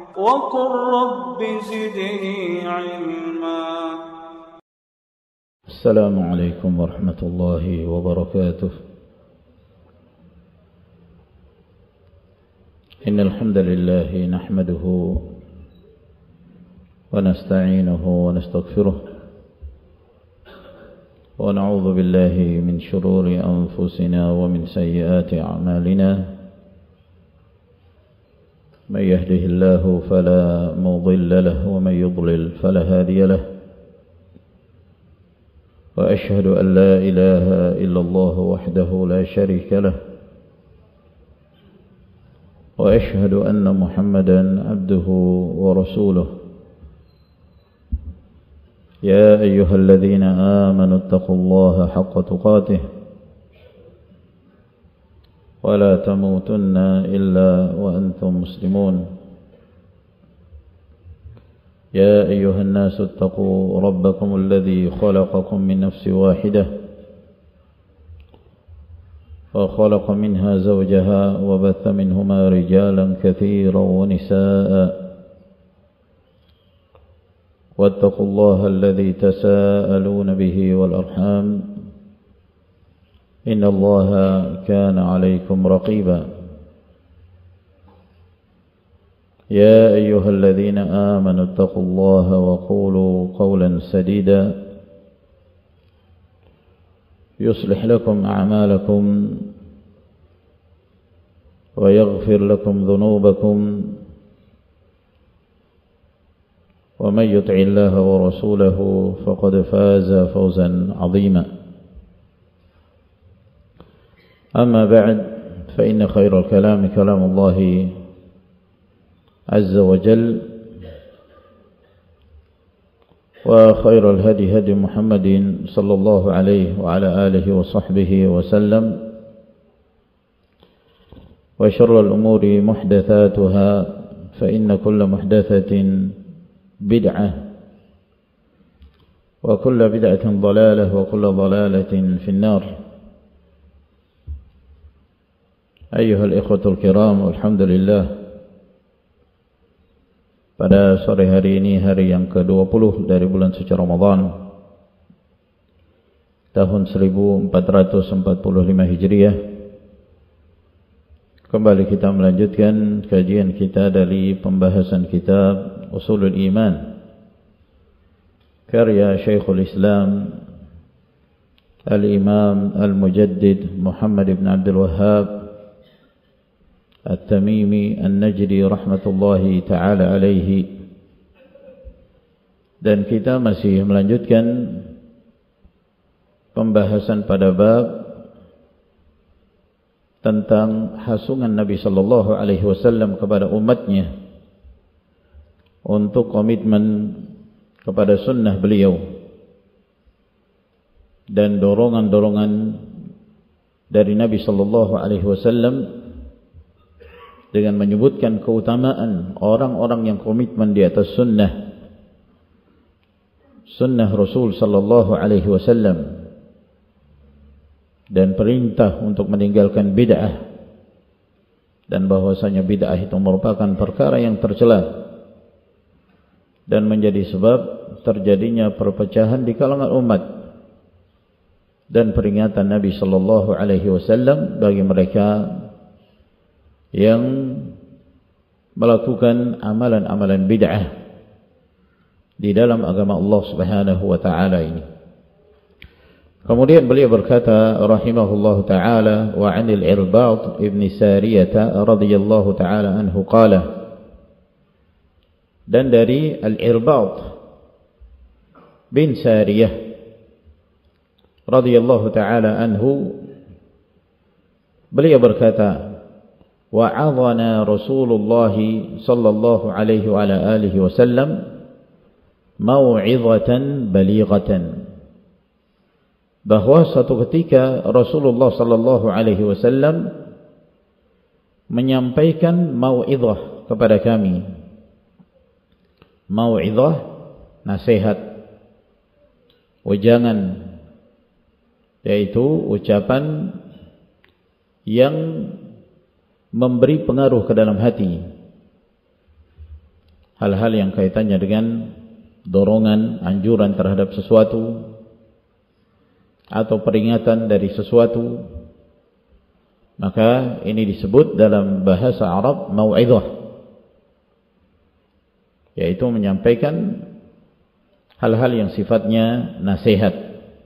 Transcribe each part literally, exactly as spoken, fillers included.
وقل رب زدني علما. السلام عليكم ورحمة الله وبركاته. إن الحمد لله نحمده ونستعينه ونستغفره ونعوذ بالله من شرور أنفسنا ومن سيئات أعمالنا. من يهده الله فلا مضل له ومن يضلل فلا هادي له. وأشهد أن لا إله إلا الله وحده لا شريك له. وأشهد أن محمدا عبده ورسوله. يا أيها الذين آمنوا اتقوا الله حق تقاته ولا تموتن إلا وأنتم مسلمون. يا أيها الناس اتقوا ربكم الذي خلقكم من نفس واحدة وخلق منها زوجها وبث منهما رجالا كثيرا ونساء. واتقوا الله الذي تساءلون به والأرحام إن الله كان عليكم رقيبا. يا أيها الذين آمنوا اتقوا الله وقولوا قولا سديدا يصلح لكم أعمالكم ويغفر لكم ذنوبكم. ومن يطع الله ورسوله فقد فاز فوزا عظيما. أما بعد فإن خير الكلام كلام الله عز وجل وخير الهدي هدي محمد صلى الله عليه وعلى آله وصحبه وسلم. وشر الأمور محدثاتها فإن كل محدثة بدعة وكل بدعة ضلالة وكل ضلالة في النار. أيها الإخوة الكرام, alhamdulillah, pada sore hari ini, hari yang ke dua puluh dari bulan suci Ramadan tahun seribu empat ratus empat puluh lima Hijriah, kembali kita melanjutkan kajian kita dari pembahasan kitab Usulul Iman karya Syekhul Islam Al-Imam Al-Mujaddid Muhammad ibn Abdul Wahhab At-Tamimi An-Najdi rahmatullahi ta'ala alaihi. Dan kita masih melanjutkan pembahasan pada bab tentang hasungan Nabi sallallahu alaihi wasallam kepada umatnya untuk komitmen kepada sunnah beliau dan dorongan-dorongan dari Nabi sallallahu alaihi wasallam dengan menyebutkan keutamaan orang-orang yang komitmen di atas sunnah sunnah Rasul sallallahu alaihi wasallam dan perintah untuk meninggalkan bid'ah, dan bahwasanya bid'ah itu merupakan perkara yang tercela dan menjadi sebab terjadinya perpecahan di kalangan umat, dan peringatan Nabi sallallahu alaihi wasallam bagi mereka yang melakukan amalan-amalan bid'ah di dalam agama Allah Subhanahu wa taala ini. Kemudian beliau berkata rahimahullahu taala, wa 'anil Irbad ibn Sariyah radhiyallahu taala anhu qala, dan dari Al-Irbad bin Sariyah radhiyallahu taala anhu, beliau berkata, wa'adhana Rasulullah sallallahu alaihi wa ala alihi wasallam mau'izatan balighatan, bahwa suatu ketika Rasulullah sallallahu alaihi wasallam menyampaikan mau'izah kepada kami. Mau'izah, nasihat, wejangan, yaitu ucapan yang memberi pengaruh ke dalam hati, hal-hal yang kaitannya dengan dorongan, anjuran terhadap sesuatu atau peringatan dari sesuatu, maka ini disebut dalam bahasa Arab mau'izah, yaitu menyampaikan hal-hal yang sifatnya nasihat.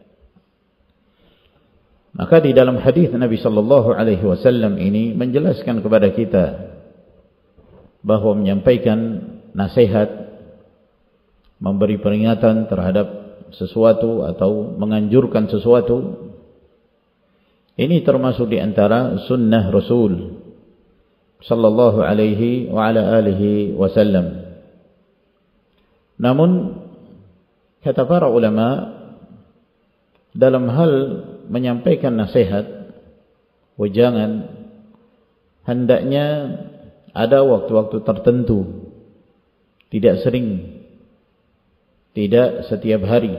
Maka di dalam hadis Nabi sallallahu alaihi wasallam ini menjelaskan kepada kita bahwa menyampaikan nasihat, memberi peringatan terhadap sesuatu atau menganjurkan sesuatu, ini termasuk di antara sunnah Rasul sallallahu alaihi wa ala alihi wasallam. Namun kata para ulama, dalam hal menyampaikan nasihat, wejangan, hendaknya ada waktu-waktu tertentu, tidak sering, tidak setiap hari.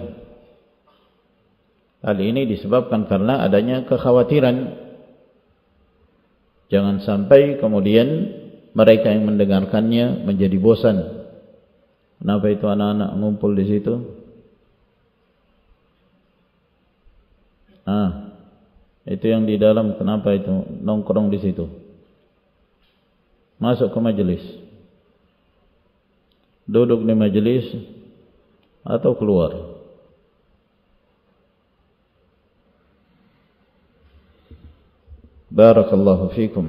Hal ini disebabkan karena adanya kekhawatiran jangan sampai kemudian mereka yang mendengarkannya menjadi bosan. Kenapa itu anak-anak ngumpul di situ? Ah, itu yang di dalam, kenapa itu nongkrong di situ? Masuk ke majelis, duduk di majelis atau keluar? Barakallahu fikum.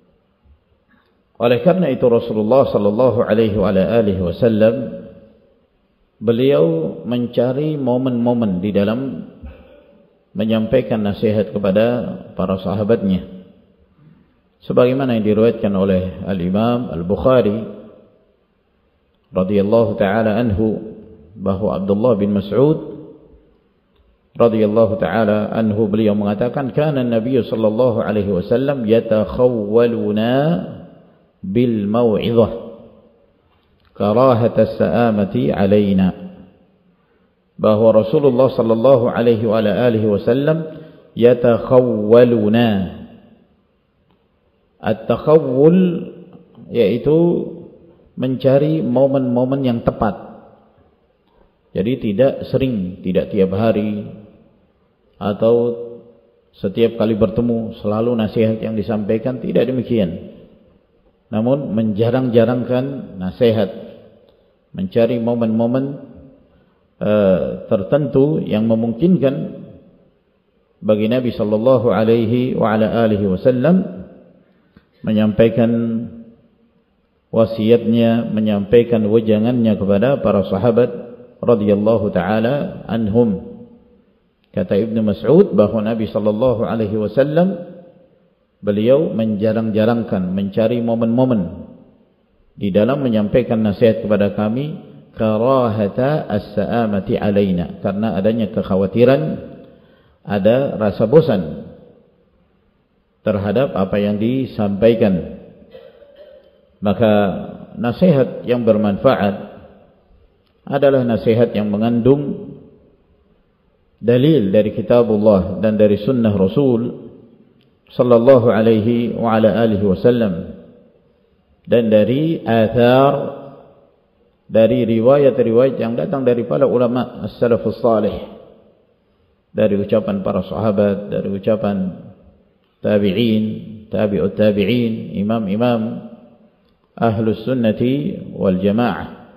Oleh karena itu Rasulullah sallallahu alaihi wa alihi wasallam beliau mencari momen-momen di dalam menyampaikan nasihat kepada para sahabatnya, sebagaimana yang diriwayatkan oleh Al-Imam Al-Bukhari radhiyallahu taala anhu bahwa Abdullah bin Mas'ud radhiyallahu taala anhu beliau mengatakan, kana Nabi sallallahu alaihi wasallam yatakhawwaluna bil mau'izah karahata as-sa'amati alaina, bahwa Rasulullah sallallahu alaihi wa alihi wasallam yatakhawwaluna. At-takhawwul yaitu mencari momen-momen yang tepat. Jadi tidak sering, tidak tiap hari atau setiap kali bertemu selalu nasihat yang disampaikan, tidak demikian. Namun menjarang-jarangkan nasihat, mencari momen-momen Uh, tertentu yang memungkinkan bagi Nabi sallallahu alaihi wa ala alihi wasallam menyampaikan wasiatnya, menyampaikan wejangannya kepada para sahabat radhiyallahu taala anhum. Kata Ibnu Mas'ud bahwa Nabi sallallahu alaihi wasallam beliau menjarang-jarangkan, mencari momen-momen di dalam menyampaikan nasihat kepada kami, karahata as-sa'amati alaina, karena adanya kekhawatiran, ada rasa bosan terhadap apa yang disampaikan. Maka nasihat yang bermanfaat adalah nasihat yang mengandung dalil dari kitabullah dan dari sunnah Rasul sallallahu alaihi wa ala alihi wasallam, dan dari athar, dari riwayat-riwayat yang datang dari para ulama as-salafus salih, dari ucapan para sahabat, dari ucapan tabi'in, tabi'ut tabi'in, imam-imam ahlus sunnati wal jamaah.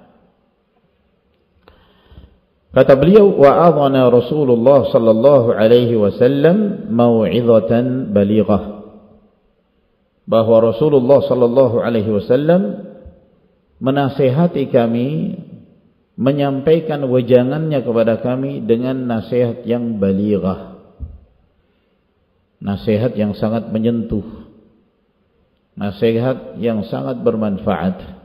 Kata beliau, wa'adhana Rasulullah sallallahu alaihi wasallam mau'izatan balighah, bahwa Rasulullah sallallahu alaihi wasallam menasihati kami, menyampaikan wejangannya kepada kami dengan nasihat yang balighah, nasihat yang sangat menyentuh, nasihat yang sangat bermanfaat.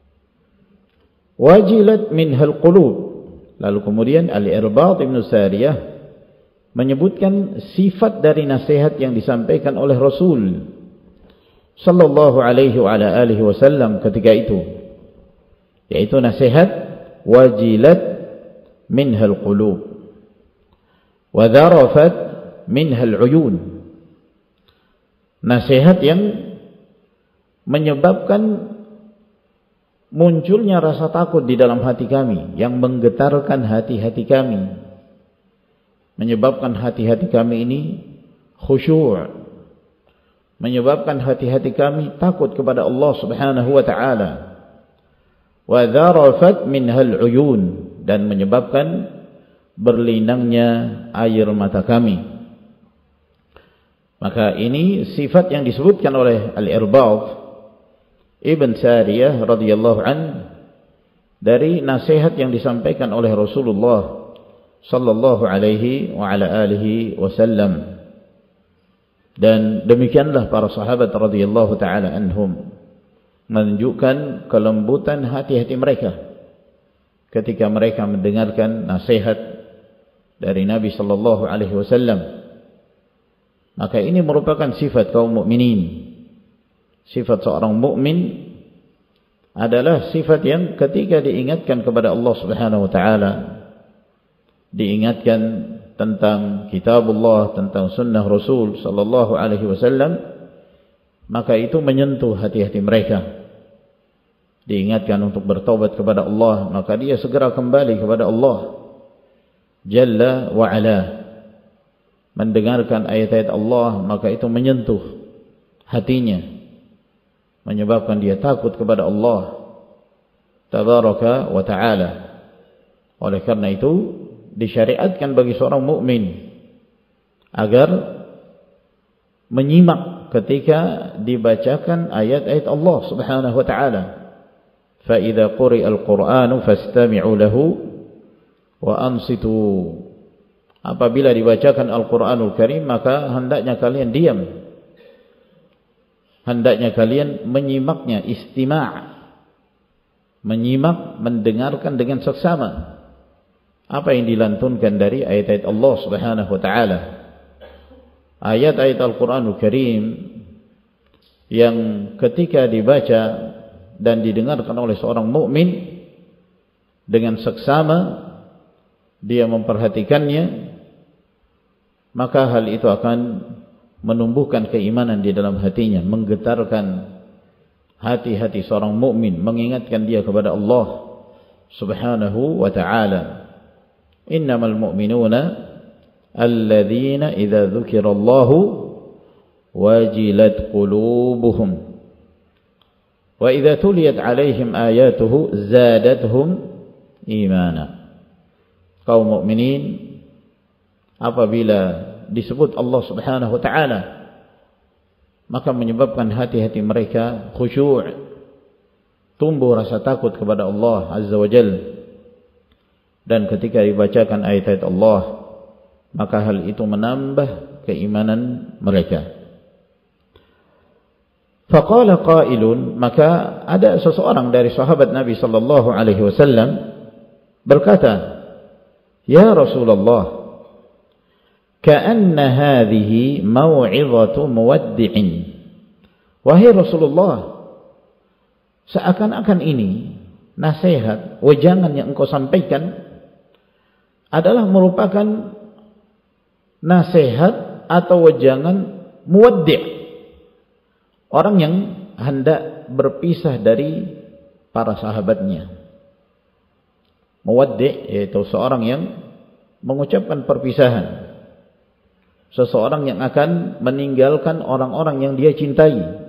Wajilat minhal qulub. Lalu kemudian Al-Irbad Ibn Sariyah menyebutkan sifat dari nasihat yang disampaikan oleh Rasul sallallahu alaihi wa ala alihi wasallam ketika itu, yaitu nasihat wajilat minhal qulub wa dharafat minhal uyun, nasihat yang menyebabkan munculnya rasa takut di dalam hati kami yang menggetarkan hati-hati kami, menyebabkan hati-hati kami ini khusyuk, menyebabkan hati-hati kami takut kepada Allah Subhanahu wa taala. Wa dharafat minhal uyun, dan menyebabkan berlinangnya air mata kami. Maka ini sifat yang disebutkan oleh Al-Irbad Ibn Sariyah radhiyallahu an dari nasihat yang disampaikan oleh Rasulullah sallallahu alaihi wa ala alihi wasallam. Dan demikianlah para sahabat radhiyallahu taala anhum menunjukkan kelembutan hati-hati mereka ketika mereka mendengarkan nasihat dari Nabi sallallahu alaihi wasallam. Maka ini merupakan sifat kaum mukminin. Sifat seorang mukmin adalah sifat yang ketika diingatkan kepada Allah Subhanahu wa taala, diingatkan tentang kitabullah, tentang sunnah Rasul sallallahu alaihi wasallam, maka itu menyentuh hati-hati mereka. Diingatkan untuk bertaubat kepada Allah, maka dia segera kembali kepada Allah Jalla wa ala. Mendengarkan ayat-ayat Allah, maka itu menyentuh hatinya, menyebabkan dia takut kepada Allah Tabaraka wa ta'ala. Oleh karena itu disyariatkan bagi seorang mukmin agar menyimak ketika dibacakan ayat-ayat Allah Subhanahu wa ta'ala. Fa idza quri'al Qur'anu fastami'u lahu wa ansitu. Apabila dibacakan Al-Quranul Karim, maka hendaknya kalian diam, hendaknya kalian menyimaknya, istima', menyimak, mendengarkan dengan seksama apa yang dilantunkan dari ayat-ayat Allah Subhanahu wa taala. Ayat-ayat Al-Quranul Karim yang ketika dibaca dan didengarkan oleh seorang mukmin dengan seksama, dia memperhatikannya, maka hal itu akan menumbuhkan keimanan di dalam hatinya, menggetarkan hati-hati seorang mukmin, mengingatkan dia kepada Allah Subhanahu wa ta'ala. Innamal mu'minuna alladzina idza dzukirallahu wajilat qulubuhum wa idza tuliyat 'alaihim ayatuhu zadatuhum imana. Kaum mukminin apabila disebut Allah Subhanahu wa taala, maka menyebabkan hati-hati mereka khusyuk, tumbuh rasa takut kepada Allah Azza wa Jalla. Dan ketika dibacakan ayat-ayat Allah, maka hal itu menambah keimanan mereka. Faqala qailun, maka ada seseorang dari sahabat Nabi sallallahu alaihi wasallam berkata, "Ya Rasulullah, ka'anna hadhihi mau'izatu muwaddi'in." Wahai Rasulullah, seakan-akan ini nasihat, wejangan yang engkau sampaikan adalah merupakan nasihat atau wejangan muwaddi', orang yang hendak berpisah dari para sahabatnya. Muwaddi' yaitu seorang yang mengucapkan perpisahan, seseorang yang akan meninggalkan orang-orang yang dia cintai.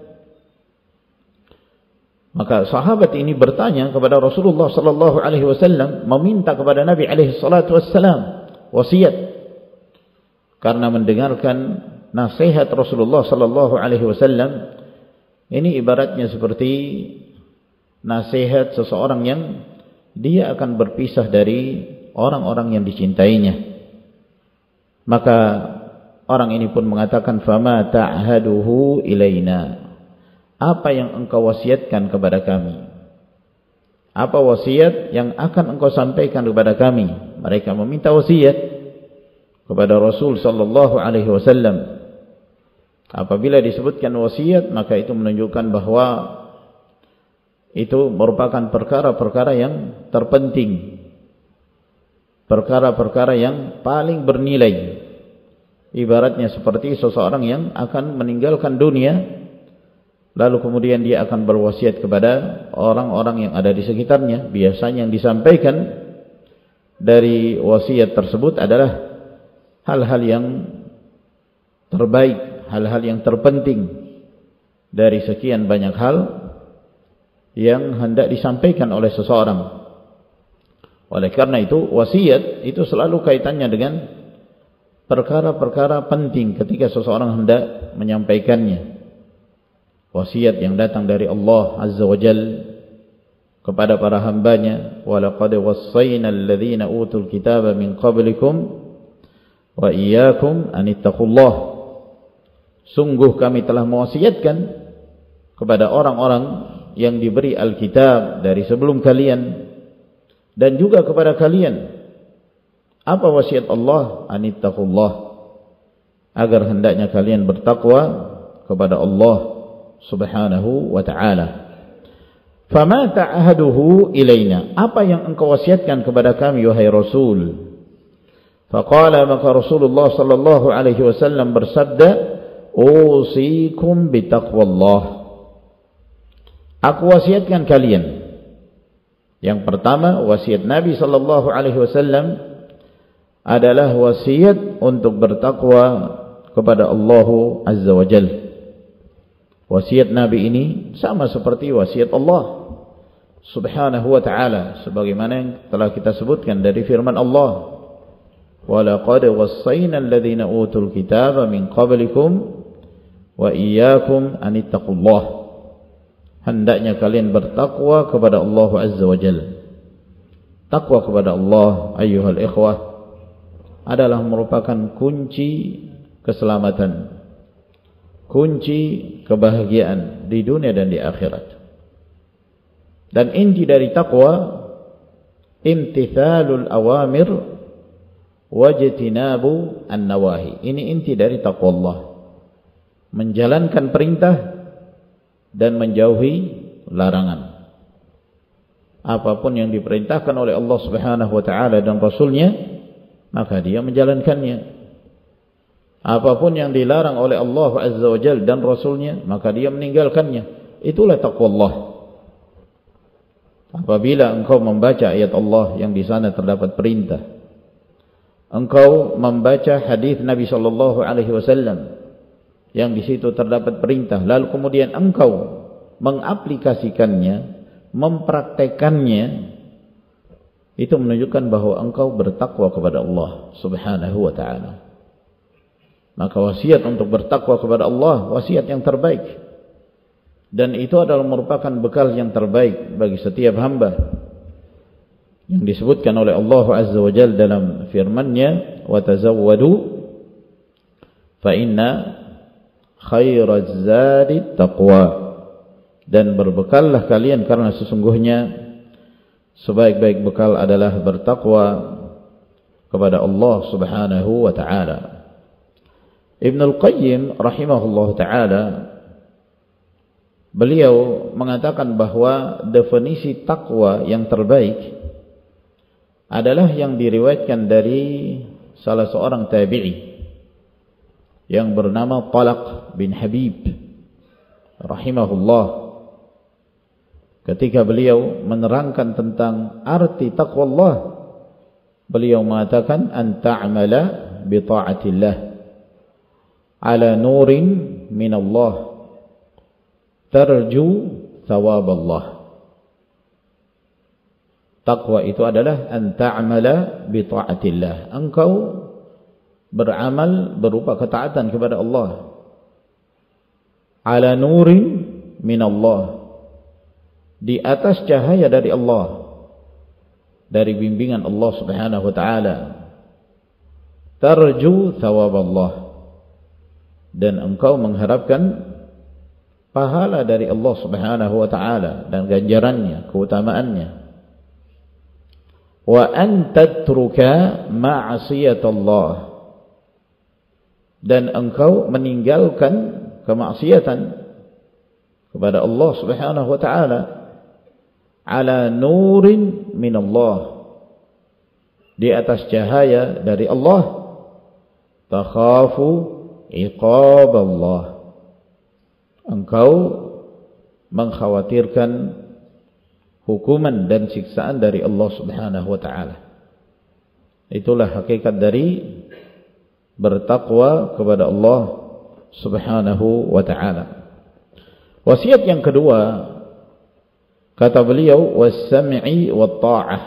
Maka sahabat ini bertanya kepada Rasulullah sallallahu alaihi wasallam, meminta kepada Nabi alaihi salatu wassalam wasiat, karena mendengarkan nasihat Rasulullah sallallahu alaihi wasallam ini ibaratnya seperti nasihat seseorang yang dia akan berpisah dari orang-orang yang dicintainya. Maka orang ini pun mengatakan, "Fama ta'haduhu ilaina." Apa yang engkau wasiatkan kepada kami? Apa wasiat yang akan engkau sampaikan kepada kami? Mereka meminta wasiat kepada Rasul sallallahu alaihi wasallam. Apabila disebutkan wasiat, maka itu menunjukkan bahwa itu merupakan perkara-perkara yang terpenting, perkara-perkara yang paling bernilai. Ibaratnya seperti seseorang yang akan meninggalkan dunia, lalu kemudian dia akan berwasiat kepada orang-orang yang ada di sekitarnya. Biasanya yang disampaikan dari wasiat tersebut adalah hal-hal yang terbaik, hal-hal yang terpenting dari sekian banyak hal yang hendak disampaikan oleh seseorang. Oleh karena itu, wasiat itu selalu kaitannya dengan perkara-perkara penting ketika seseorang hendak menyampaikannya. Wasiat yang datang dari Allah Azza wa Jalla kepada para hambanya, walaqad wassayna alladhina utul kitaba min qablikum wa iyyakum an ittaqullah. Sungguh kami telah mewasiatkan kepada orang-orang yang diberi Alkitab dari sebelum kalian dan juga kepada kalian. Apa wasiat Allah? An ittaqullah, agar hendaknya kalian bertakwa kepada Allah Subhanahu wa ta'ala. Fama ta'ahaduhu ilaina, apa yang engkau wasiatkan kepada kami wahai Rasul? Faqala, maka Rasulullah sallallahu alaihi wasallam bersabda, usikum bitaqwallah, aku wasiatkan kalian. Yang pertama, wasiat Nabi sallallahu alaihi wasallam adalah wasiat untuk bertakwa kepada Allah Azza wa Jalla. Wasiat Nabi ini sama seperti wasiat Allah Subhanahu wa ta'ala, sebagaimana yang telah kita sebutkan dari firman Allah, وَلَقَدْ وَصَّيْنَا الَّذِينَ أُوتُوا الْكِتَابَ مِنْ قَبْلِكُمْ وَإِيَّاكُمْ أَنِ اتَّقُوا اللَّهَ. Hendaknya kalian bertakwa kepada Allah Azza wa Jalla. Takwa kepada Allah, ayyuhal ikhwah, adalah merupakan kunci keselamatan, kunci kebahagiaan di dunia dan di akhirat. Dan inti dari takwa imtithalul awamir wajtinabu an-nawahi. Ini inti dari takwa Allah, menjalankan perintah dan menjauhi larangan. Apapun yang diperintahkan oleh Allah Subhanahu wa ta'ala dan Rasulnya, maka dia menjalankannya. Apapun yang dilarang oleh Allah Azza wa Jalla dan Rasulnya, maka dia meninggalkannya. Itulah taqwa Allah. Apabila engkau membaca ayat Allah yang di sana terdapat perintah, engkau membaca hadis Nabi sallallahu alaihi wasallam yang di situ terdapat perintah, lalu kemudian engkau mengaplikasikannya, mempraktekannya, itu menunjukkan bahwa engkau bertakwa kepada Allah Subhanahu wa ta'ala. Maka wasiat untuk bertakwa kepada Allah, wasiat yang terbaik, dan itu adalah merupakan bekal yang terbaik bagi setiap hamba, yang disebutkan oleh Allah Azza wa Jalla dalam firman-Nya, wa tazawwadu fa inna khairaz zadi taqwa, dan berbekallah kalian karena sesungguhnya sebaik-baik bekal adalah bertakwa kepada Allah Subhanahu wa ta'ala. Ibnul Qayyim rahimahullah ta'ala, beliau mengatakan bahwa definisi takwa yang terbaik adalah yang diriwayatkan dari salah seorang tabi'i yang bernama Talaq bin Habib rahimahullah. Ketika beliau menerangkan tentang arti taqwa Allah, beliau mengatakan, an ta'amala bi ta'atillah ala nurin min Allah tarju thawab Allah. Taqwa itu adalah an ta'amala bi ta'atillah, engkau beramal berupa ketaatan kepada Allah, ala nurin min Allah, di atas cahaya dari Allah, dari bimbingan Allah Subhanahu wa ta'ala, tarju thawab Allah, dan engkau mengharapkan pahala dari Allah Subhanahu wa ta'ala dan ganjarannya, keutamaannya. Wa an tatruka ma'asiyat Allah, dan engkau meninggalkan kemaksiatan kepada Allah Subhanahu wa ta'ala, ala nurin min Allah, di atas cahaya dari Allah, takhafu iqab Allah, engkau mengkhawatirkan hukuman dan siksaan dari Allah Subhanahu wa taala. Itulah hakikat dari bertakwa kepada Allah Subhanahu wa taala. Wasiat yang kedua, kata beliau, was-sam'i wat-tha'ah,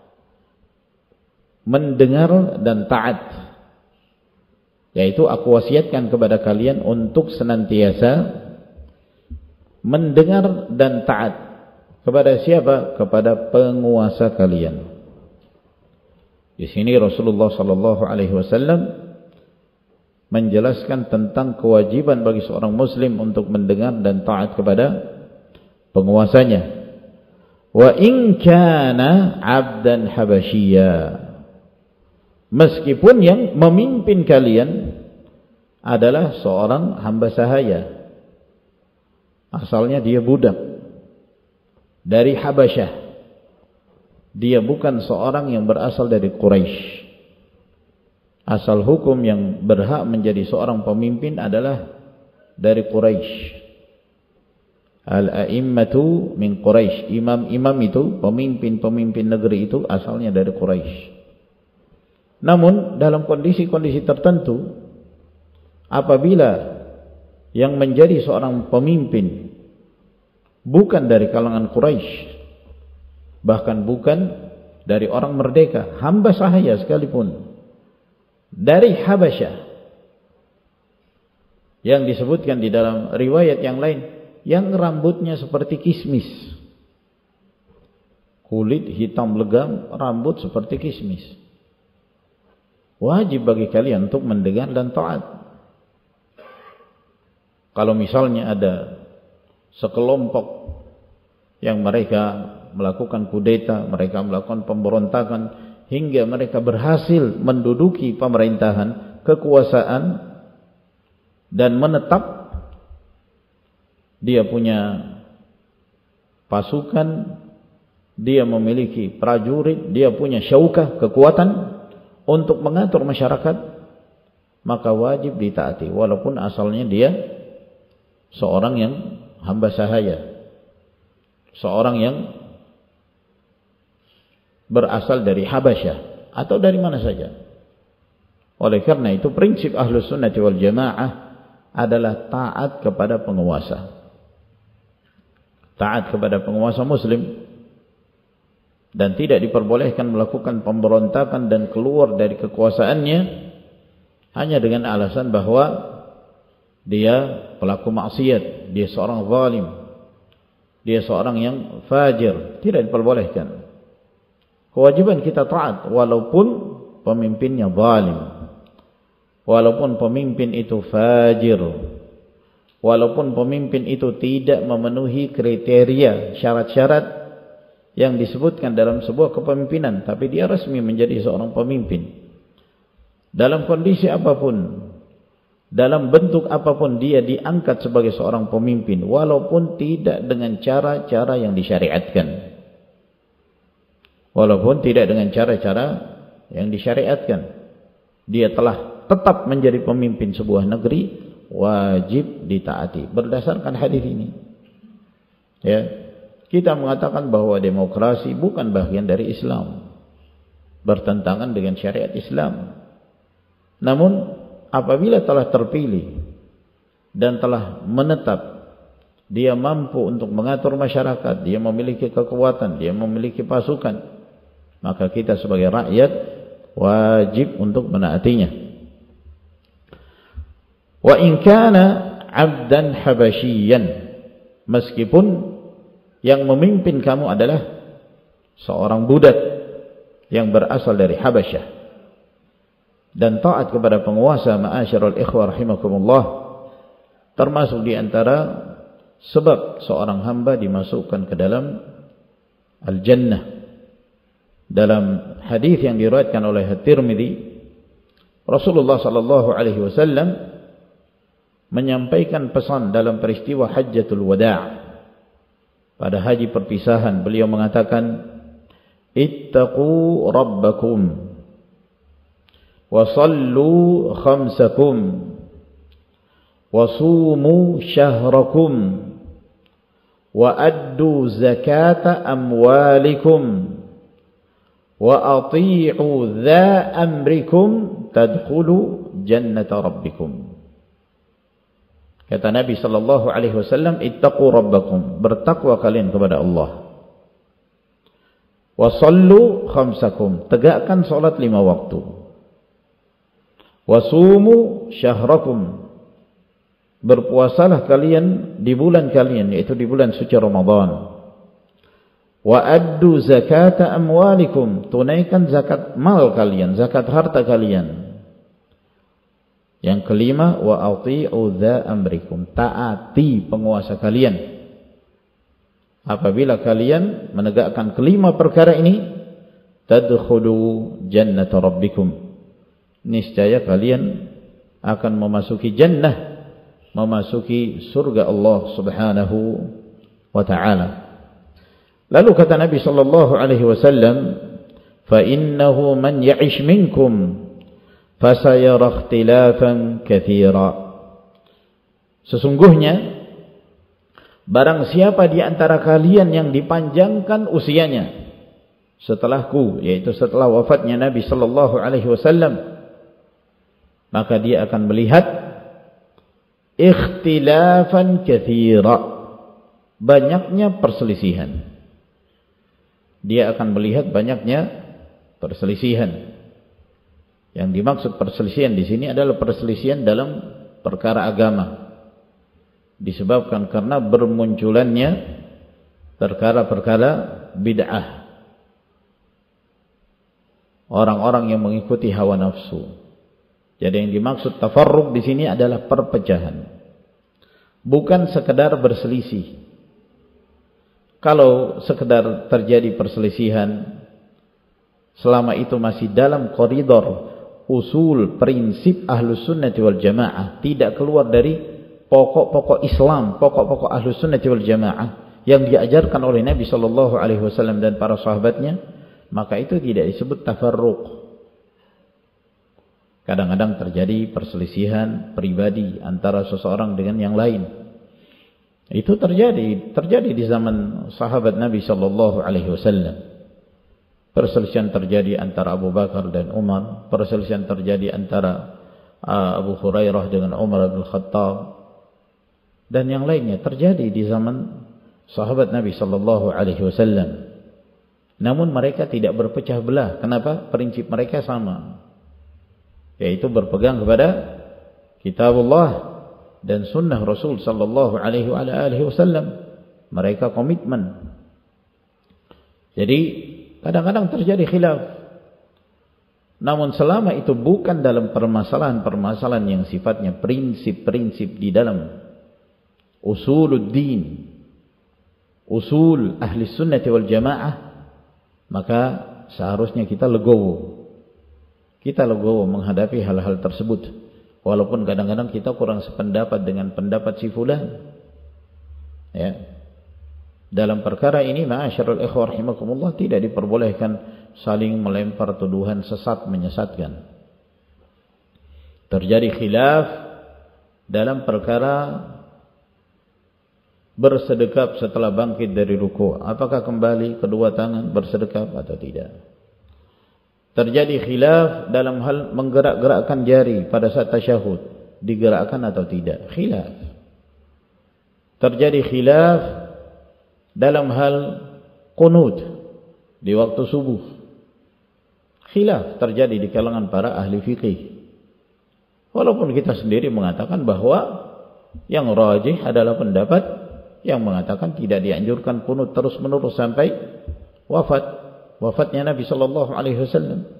mendengar dan taat. Yaitu aku wasiatkan kepada kalian untuk senantiasa mendengar dan taat kepada siapa? Kepada penguasa kalian. Di sini Rasulullah sallallahu alaihi wasallam menjelaskan tentang kewajiban bagi seorang muslim untuk mendengar dan taat kepada penguasanya. Wa in kana 'abdan habasyiya, meskipun yang memimpin kalian adalah seorang hamba sahaya, asalnya dia budak dari Habasyah, dia bukan seorang yang berasal dari Quraisy. Asal hukum yang berhak menjadi seorang pemimpin adalah dari Quraisy. Al-a'immatu min Quraisy, imam-imam itu, pemimpin-pemimpin negeri itu asalnya dari Quraisy. Namun dalam kondisi-kondisi tertentu, apabila yang menjadi seorang pemimpin bukan dari kalangan Quraisy, bahkan bukan dari orang merdeka, hamba sahaya sekalipun, dari Habasyah, yang disebutkan di dalam riwayat yang lain, yang rambutnya seperti kismis, kulit hitam legam, rambut seperti kismis, wajib bagi kalian untuk mendengar dan taat. Kalau misalnya ada sekelompok yang mereka melakukan kudeta, mereka melakukan pemberontakan hingga mereka berhasil menduduki pemerintahan, kekuasaan, dan menetap, dia punya pasukan, dia memiliki prajurit, dia punya syaukah, kekuatan untuk mengatur masyarakat, maka wajib ditaati walaupun asalnya dia seorang yang hamba sahaya, seorang yang berasal dari Habasyah atau dari mana saja. Oleh karena itu prinsip Ahlus Sunnah wal Jamaah adalah taat kepada penguasa. Taat kepada penguasa muslim, dan tidak diperbolehkan melakukan pemberontakan dan keluar dari kekuasaannya hanya dengan alasan bahwa dia pelaku maksiat, dia seorang zalim, dia seorang yang fajir. Tidak diperbolehkan. Kewajiban kita taat walaupun pemimpinnya zalim, walaupun pemimpin itu fajir, walaupun pemimpin itu tidak memenuhi kriteria syarat-syarat yang disebutkan dalam sebuah kepemimpinan, tapi dia resmi menjadi seorang pemimpin. Dalam kondisi apapun, dalam bentuk apapun, dia diangkat sebagai seorang pemimpin walaupun tidak dengan cara-cara yang disyariatkan. Walaupun tidak dengan cara-cara yang disyariatkan, dia telah tetap menjadi pemimpin sebuah negeri, wajib ditaati berdasarkan hadis ini. Ya, kita mengatakan bahwa demokrasi bukan bagian dari Islam, bertentangan dengan syariat Islam. Namun apabila telah terpilih dan telah menetap, dia mampu untuk mengatur masyarakat, dia memiliki kekuatan, dia memiliki pasukan, maka kita sebagai rakyat wajib untuk menaatinya. Wa in kana 'abdan habasyian, meskipun yang memimpin kamu adalah seorang budak yang berasal dari Habasyah. Dan taat kepada penguasa, ma'asyiral ikhwah rahimakumullah, termasuk di antara sebab seorang hamba dimasukkan ke dalam al-jannah. Dalam hadis yang diriwayatkan oleh At-Tirmidzi, Rasulullah sallallahu alaihi wasallam menyampaikan pesan dalam peristiwa Hajjatul Wada'. Pada haji perpisahan, beliau mengatakan, ittaqu rabbakum wa sallu khamsakum wa sumu syahrakum wa addu zakata amwalikum wa ati'u dha amrikum tadkhulu jannata rabbikum. Kata Nabi sallallahu alaihi wasallam, ittaqu rabbakum, bertakwa kalian kepada Allah. Wa sallu khamsakum, tegakkan salat lima waktu. Wa sumu syahrakum, berpuasalah kalian di bulan kalian, yaitu di bulan suci Ramadan. Wa addu zakata amwalikum, tunaikan zakat mal kalian, zakat harta kalian. Yang kelima, wa ati'u dha amrikum, taati penguasa kalian. Apabila kalian menegakkan kelima perkara ini, tadkhulu jannata rabbikum, niscaya kalian akan memasuki jannah, memasuki surga Allah Subhanahu wa ta'ala. Lalu kata Nabi sallallahu alaihi wasallam, fa innahu man ya'ish minkum fasayara ikhtilafan katsira. Sesungguhnya barang siapa di antara kalian yang dipanjangkan usianya setelahku, yaitu setelah wafatnya Nabi sallallahu alaihi wasallam, maka dia akan melihat ikhtilafan katsira, banyaknya perselisihan. Dia akan melihat banyaknya perselisihan. Yang dimaksud perselisihan di sini adalah perselisihan dalam perkara agama. Disebabkan karena bermunculannya perkara-perkara bid'ah. Orang-orang yang mengikuti hawa nafsu. Jadi yang dimaksud tafarruq di sini adalah perpecahan. Bukan sekedar berselisih. Kalau sekedar terjadi perselisihan, selama itu masih dalam koridor usul prinsip Ahlus Sunnah wal Jamaah, tidak keluar dari pokok-pokok Islam, pokok-pokok Ahlus Sunnah wal Jamaah yang diajarkan oleh Nabi sallallahu alaihi wasallam dan para sahabatnya, maka itu tidak disebut tafarruq. Kadang-kadang terjadi perselisihan pribadi antara seseorang dengan yang lain. Itu terjadi, terjadi di zaman sahabat Nabi sallallahu alaihi wasallam. Perselisihan terjadi antara Abu Bakar dan Umar, perselisihan terjadi antara uh, Abu Hurairah dengan Umar bin Khattab, dan yang lainnya terjadi di zaman sahabat Nabi sallallahu alaihi wasallam. Namun mereka tidak berpecah belah. Kenapa? Prinsip mereka sama, yaitu berpegang kepada kitabullah dan sunnah Rasul sallallahu alaihi wasallam. Mereka komitmen. Jadi kadang-kadang terjadi khilaf. Namun selama itu bukan dalam permasalahan-permasalahan yang sifatnya prinsip-prinsip di dalam usuluddin, usul ahli sunnah wal jamaah, maka seharusnya kita legowo. Kita legowo menghadapi hal-hal tersebut. Walaupun kadang-kadang kita kurang sependapat dengan pendapat si fulan. Ya. Dalam perkara ini, ma'asyarul ikhwah rahimakumullah, tidak diperbolehkan saling melempar tuduhan sesat menyesatkan. Terjadi khilaf dalam perkara bersedekap setelah bangkit dari ruku'. Apakah kembali kedua tangan bersedekap atau tidak? Terjadi khilaf dalam hal menggerak-gerakkan jari pada saat tasyahud, digerakkan atau tidak? Khilaf. Terjadi khilaf dalam hal qunut di waktu subuh. Khilaf terjadi di kalangan para ahli fikih. Walaupun kita sendiri mengatakan bahwa yang rajih adalah pendapat yang mengatakan tidak dianjurkan qunut terus-menerus sampai wafat, wafatnya Nabi sallallahu alaihi wasallam.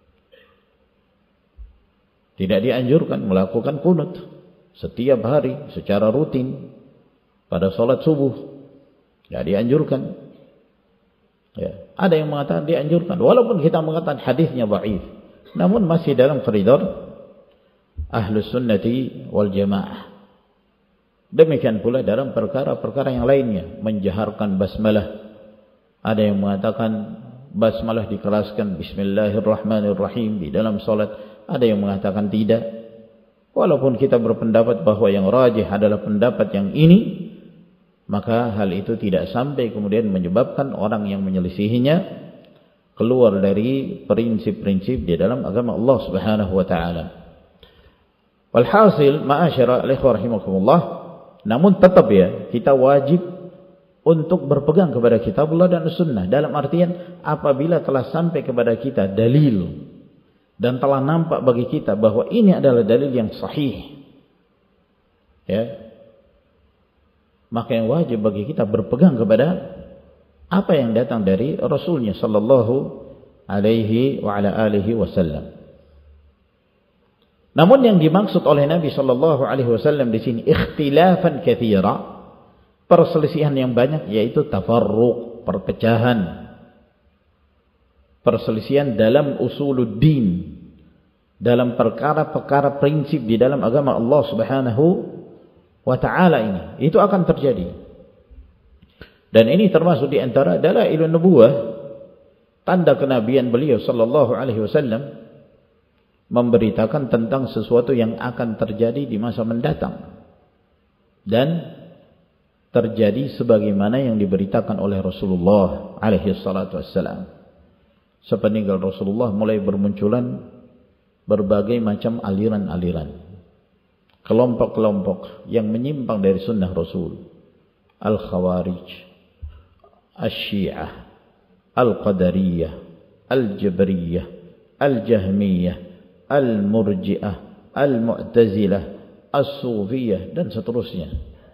Tidak dianjurkan melakukan qunut setiap hari secara rutin pada salat subuh. Tidak dianjurkan. Ya. Ada yang mengatakan dianjurkan, walaupun kita mengatakan hadisnya dhaif, namun masih dalam koridor Ahlus Sunnati wal Jamaah. Demikian pula dalam perkara-perkara yang lainnya, menjaharkan basmalah. Ada yang mengatakan basmalah dikeraskan, Bismillahirrahmanirrahim di dalam salat. Ada yang mengatakan tidak. Walaupun kita berpendapat bahwa yang rajih adalah pendapat yang ini, maka hal itu tidak sampai kemudian menyebabkan orang yang menyelisihinya keluar dari prinsip-prinsip di dalam agama Allah Subhanahu wa taala. Walhasil, ma'asyara al-ikhwah rahimakumullah, namun tetap ya, kita wajib untuk berpegang kepada kitabullah dan sunnah, dalam artian apabila telah sampai kepada kita dalil dan telah nampak bagi kita bahwa ini adalah dalil yang sahih, ya, maka yang wajib bagi kita berpegang kepada apa yang datang dari Rasulnya sallallahu alaihi wa ala alihi wasallam. Namun yang dimaksud oleh Nabi sallallahu alaihi wasallam di sini ikhtilafan katsira, perselisihan yang banyak, yaitu tafarruq, perpecahan. Perselisihan dalam usuluddin, dalam perkara-perkara prinsip di dalam agama Allah Subhanahu wa taala ini, itu akan terjadi. Dan ini termasuk di antara dalailun nubuwah, tanda kenabian beliau sallallahu alaihi wasallam, memberitakan tentang sesuatu yang akan terjadi di masa mendatang dan terjadi sebagaimana yang diberitakan oleh Rasulullah alaihi salatu wassalam. Sepeninggal Rasulullah mulai bermunculan berbagai macam aliran-aliran, kelompok-kelompok yang menyimpang dari sunnah Rasul. Al-Khawarij, Al-Syiah, Al-Qadariyah, Al-Jabriyah, Al-Jahmiyah, Al-Murji'ah, Al-Mu'tazilah, As-Sufiyah, dan seterusnya.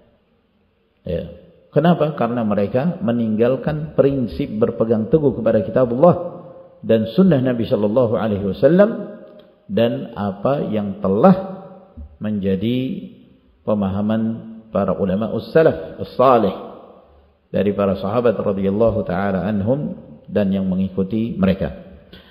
Ya. Kenapa? Karena mereka meninggalkan prinsip berpegang teguh kepada kitabullah dan sunnah Nabi sallallahu alaihi wasallam, dan apa yang telah menjadi pemahaman para ulama us-salaf as-salih dari para sahabat radhiyallahu taala anhum dan yang mengikuti mereka.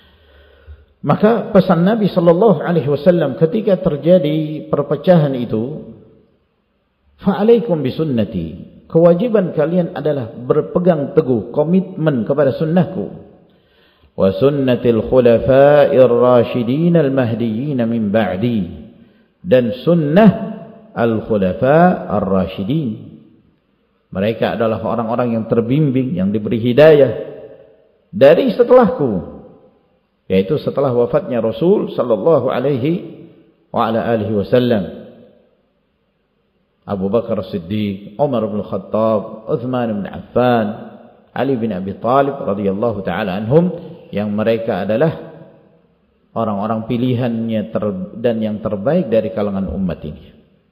Maka pesan Nabi sallallahu alaihi wasallam ketika terjadi perpecahan itu, fa'alaikum bisunnati, kewajiban kalian adalah berpegang teguh, komitmen kepada sunnahku, wa sunnatil khulafa'ir rasyidin al-mahdiyyin min ba'di, dan sunnah al-khulafa' ar-rasyidin. Mereka adalah orang-orang yang terbimbing, yang diberi hidayah dari setelahku, yaitu setelah wafatnya Rasul sallallahu alaihi wa ala alihi wasallam. Abu Bakar As-Siddiq, Umar bin Khattab, Uthman bin Affan, Ali bin Abi Thalib radhiyallahu taala anhum, yang mereka adalah orang-orang pilihannya ter dan yang terbaik dari kalangan umat ini.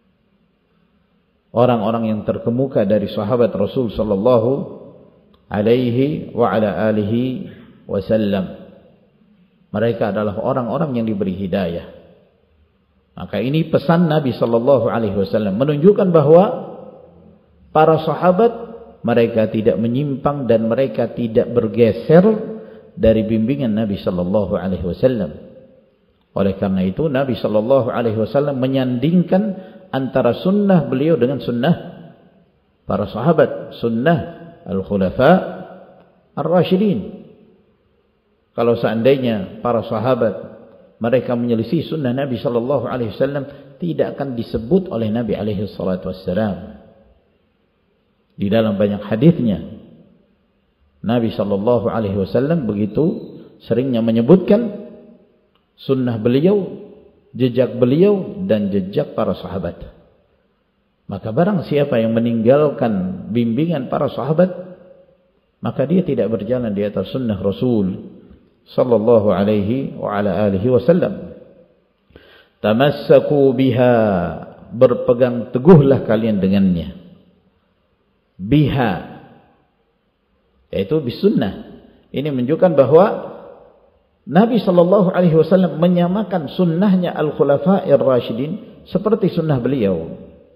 Orang-orang yang terkemuka dari sahabat Rasul sallallahu alaihi wa ala alihi wasallam. Mereka adalah orang-orang yang diberi hidayah. Maka ini pesan Nabi sallallahu alaihi wasallam, menunjukkan bahwa para sahabat mereka tidak menyimpang dan mereka tidak bergeser dari bimbingan Nabi sallallahu alaihi wasallam. Oleh karena itu Nabi sallallahu alaihi wasallam menyandingkan antara sunnah beliau dengan sunnah para sahabat, sunnah al-khulafa ar-rasyidin. Kalau seandainya para sahabat mereka menyelisih sunnah Nabi sallallahu alaihi wasallam, tidak akan disebut oleh Nabi alaihi salatu wassalam. Di dalam banyak hadisnya Nabi sallallahu alaihi wasallam begitu seringnya menyebutkan sunnah beliau, jejak beliau, dan jejak para sahabat. Maka barang siapa yang meninggalkan bimbingan para sahabat, maka dia tidak berjalan di atas sunnah Rasul sallallahu alaihi wa ala alihi wasallam. Tamassaku biha, berpegang teguhlah kalian dengannya. Biha, yaitu bisunnah. Ini menunjukkan bahwa Nabi sallallahu alaihi wasallam menyamakan sunnahnya al-khulafa'ir rasyidin seperti sunnah beliau.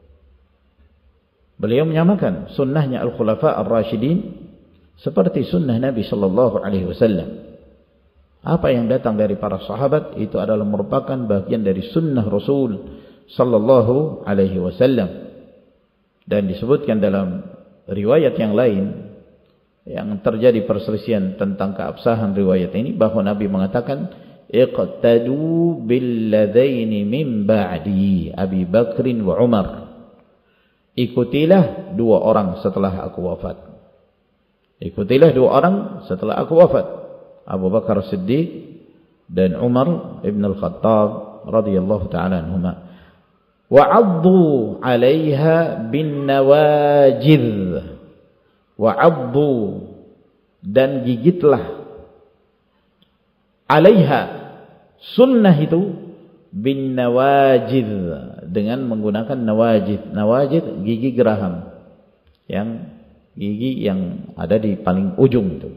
Beliau menyamakan sunnahnya al-khulafa'ir rasyidin seperti sunnah Nabi sallallahu alaihi wasallam. Apa yang datang dari para sahabat itu adalah merupakan bagian dari sunnah Rasul sallallahu alaihi wasallam. Dan disebutkan dalam riwayat yang lain yang terjadi perselisihan tentang keabsahan riwayat ini, bahwa Nabi mengatakan iqtadu billadaini min ba'di Abi Bakrin wa Umar, ikutilah dua orang setelah aku wafat. Ikutilah dua orang setelah aku wafat. Abu Bakar Siddiq dan Umar ibn al-Khattab radhiyallahu ta'ala anhuma. Wa'addu 'alaiha bin nawajidh. Wa'addu, dan gigitlah 'alaiha, sunnah itu, bin nawajidh, dengan menggunakan nawajid. Nawajid gigi geraham, yang gigi yang ada di paling ujung itu.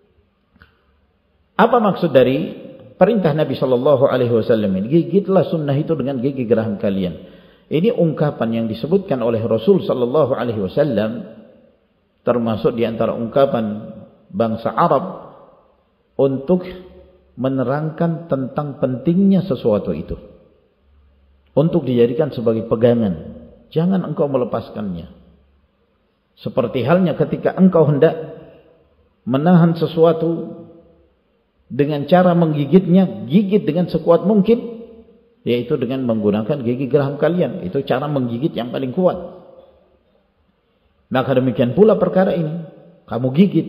Apa maksud dari perintah Nabi sallallahu alaihi wasallam ini? Gigitlah sunnah itu dengan gigi geraham kalian. Ini ungkapan yang disebutkan oleh Rasul sallallahu alaihi wasallam, termasuk di antara ungkapan bangsa Arab untuk menerangkan tentang pentingnya sesuatu itu, untuk dijadikan sebagai pegangan. Jangan engkau melepaskannya. Seperti halnya ketika engkau hendak menahan sesuatu dengan cara menggigitnya, gigit dengan sekuat mungkin, yaitu dengan menggunakan gigi geraham kalian. Itu cara menggigit yang paling kuat. Maka demikian pula perkara ini, kamu gigit.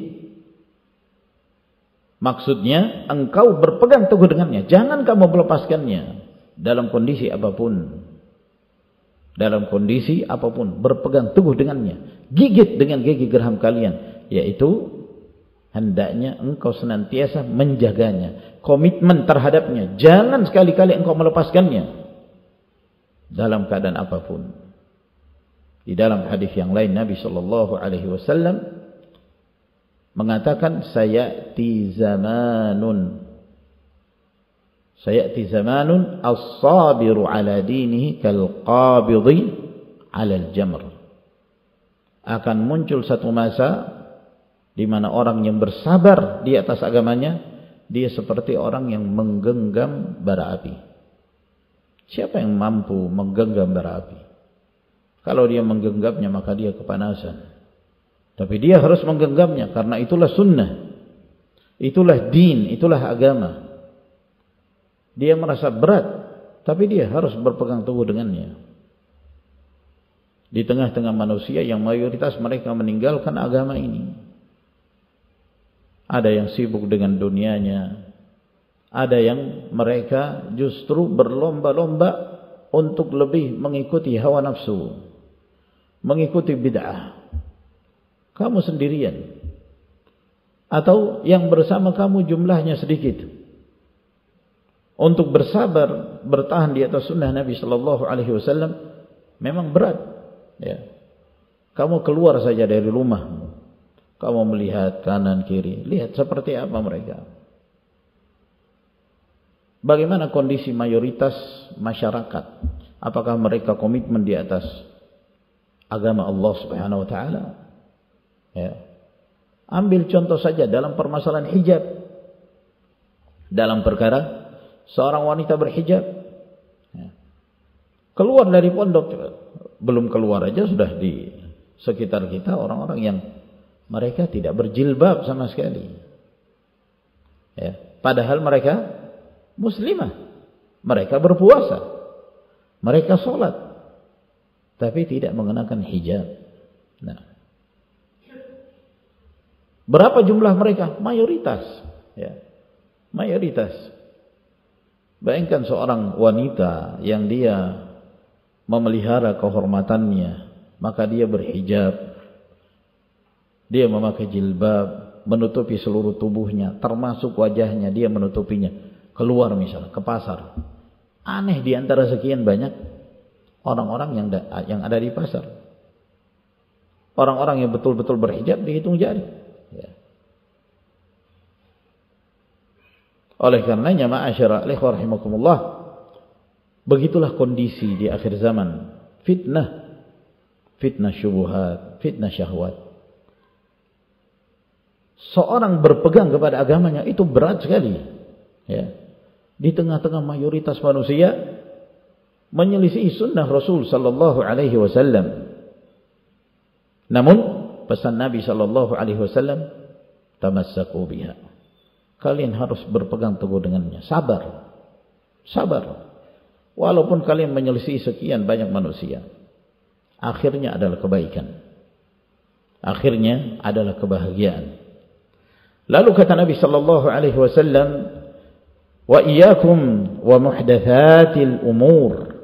Maksudnya engkau berpegang teguh dengannya, jangan kamu melepaskannya dalam kondisi apapun. Dalam kondisi apapun, berpegang teguh dengannya, gigit dengan gigi geraham kalian, yaitu hendaknya engkau senantiasa menjaganya, komitmen terhadapnya. Jangan sekali-kali engkau melepaskannya dalam keadaan apapun. Di dalam hadis yang lain Nabi sallallahu alaihi wasallam mengatakan, sayati zamanun sayati zamanun as-sabiru ala dinihi kal qabidhi ala al-jamr. Akan muncul satu masa di mana orang yang bersabar di atas agamanya, dia seperti orang yang menggenggam bara api. Siapa yang mampu menggenggam bara api? Kalau dia menggenggamnya maka dia kepanasan. Tapi dia harus menggenggamnya karena itulah sunnah, itulah din, itulah agama. Dia merasa berat, tapi dia harus berpegang teguh dengannya. Di tengah-tengah manusia yang mayoritas mereka meninggalkan agama ini. Ada yang sibuk dengan dunianya, ada yang mereka justru berlomba-lomba untuk lebih mengikuti hawa nafsu, mengikuti bid'ah. Kamu sendirian, atau yang bersama kamu jumlahnya sedikit. Untuk bersabar, bertahan di atas sunnah Nabi sallallahu alaihi wasallam memang berat, ya. Kamu keluar saja dari rumah, kamu melihat kanan kiri, lihat seperti apa mereka. Bagaimana kondisi mayoritas masyarakat? Apakah mereka komitmen di atas agama Allah Subhanahu wa taala? Ya. Ambil contoh saja dalam permasalahan hijab. Dalam perkara seorang wanita berhijab, ya, keluar dari pondok, belum keluar aja sudah di sekitar kita orang-orang yang mereka tidak berjilbab sama sekali, ya. Padahal mereka muslimah, mereka berpuasa, mereka sholat, tapi tidak mengenakan hijab. Nah, berapa jumlah mereka? Mayoritas, ya, mayoritas. Bayangkan seorang wanita yang dia memelihara kehormatannya, maka dia berhijab, dia memakai jilbab, menutupi seluruh tubuhnya, termasuk wajahnya, dia menutupinya. Keluar misalnya ke pasar, aneh di antara sekian banyak orang-orang yang yang ada di pasar. Orang-orang yang betul-betul berhijab dihitung jari, ya. Oleh karenanya, ma'asyara ikhwah rahimakumullah, begitulah kondisi di akhir zaman. Fitnah, fitnah syubuhat, fitnah syahwat. Seorang berpegang kepada agamanya itu berat sekali, ya. Di tengah-tengah mayoritas manusia menyelisih sunnah Rasul sallallahu alaihi wasallam. Namun pesan Nabi sallallahu alaihi wasallam, tamassaku biha. Kalian harus berpegang teguh dengannya. Sabar. Sabar. Walaupun kalian menyelisih sekian banyak manusia. akhirnya adalah kebaikan. Akhirnya adalah kebahagiaan. Lalu kata Nabi sallallahu alaihi wasallam, "Wa iyyakum wa muhdatsatil umur."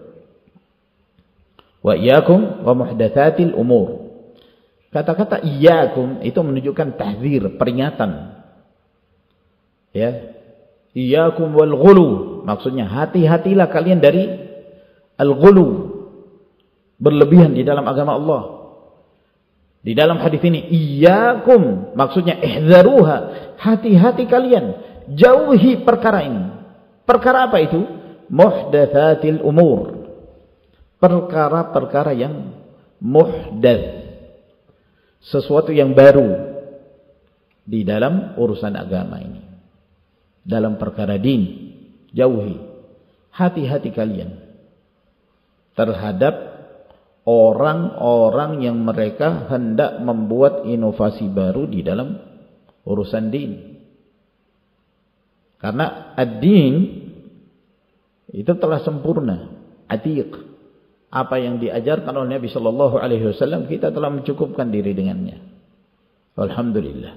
Wa iyyakum wa muhdatsatil umur. Kata-kata iyyakum itu menunjukkan tahdzir, peringatan. Ya. Iyyakum wal ghulu, maksudnya hati-hatilah kalian dari al-ghulu, berlebihan di dalam agama Allah. Di dalam hadis ini iyyakum maksudnya ihzaruha, hati-hati kalian, jauhi perkara ini. Perkara apa itu? Muhdatsatil umur. Perkara-perkara yang muhdats, sesuatu yang baru di dalam urusan agama ini. Dalam perkara din, jauhi, hati-hati kalian terhadap orang-orang yang mereka hendak membuat inovasi baru di dalam urusan din. Karena ad-din itu telah sempurna, atiq. Apa yang diajarkan oleh Nabi sallallahu alaihi wasallam kita telah mencukupkan diri dengannya. Alhamdulillah.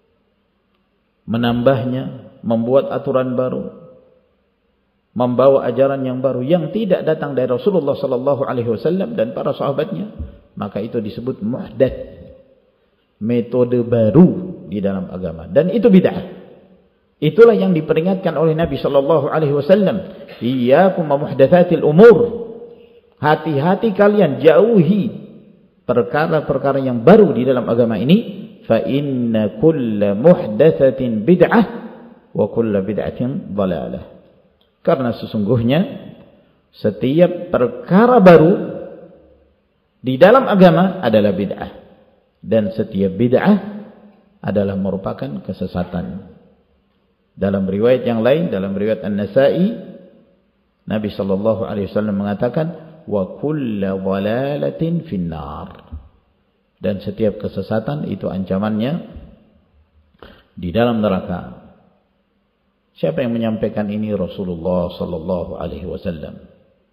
Menambahnya, membuat aturan baru, membawa ajaran yang baru yang tidak datang dari Rasulullah sallallahu alaihi wasallam dan para sahabatnya, maka itu disebut muhdats, metode baru di dalam agama, dan itu bid'ah. Itulah yang diperingatkan oleh Nabi sallallahu alaihi wasallam, iyyakum wa muhdatsatil umur. Hati-hati kalian, jauhi perkara-perkara yang baru di dalam agama ini, fa inna kulla muhdatsatin bid'ah wa kulla bid'atin dhalalah. Karena sesungguhnya setiap perkara baru di dalam agama adalah bid'ah, dan setiap bid'ah adalah merupakan kesesatan. Dalam riwayat yang lain, dalam riwayat An-Nasa'i, Nabi sallallahu alaihi wasallam mengatakan, wa kullu dhalalatin finnar. Dan setiap kesesatan itu ancamannya di dalam neraka. Siapa yang menyampaikan ini? Rasulullah sallallahu alaihi wasallam.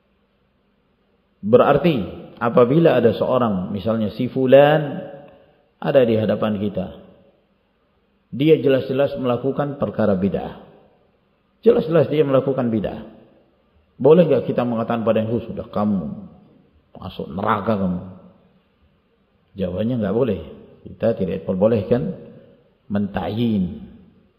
Berarti apabila ada seorang, misalnya si fulan ada di hadapan kita, dia jelas-jelas melakukan perkara bid'ah, jelas-jelas dia melakukan bid'ah, boleh enggak kita mengatakan pada yang sudah kamu masuk neraka kamu? Jawabannya enggak boleh. Kita tidak diperbolehkan mentayin.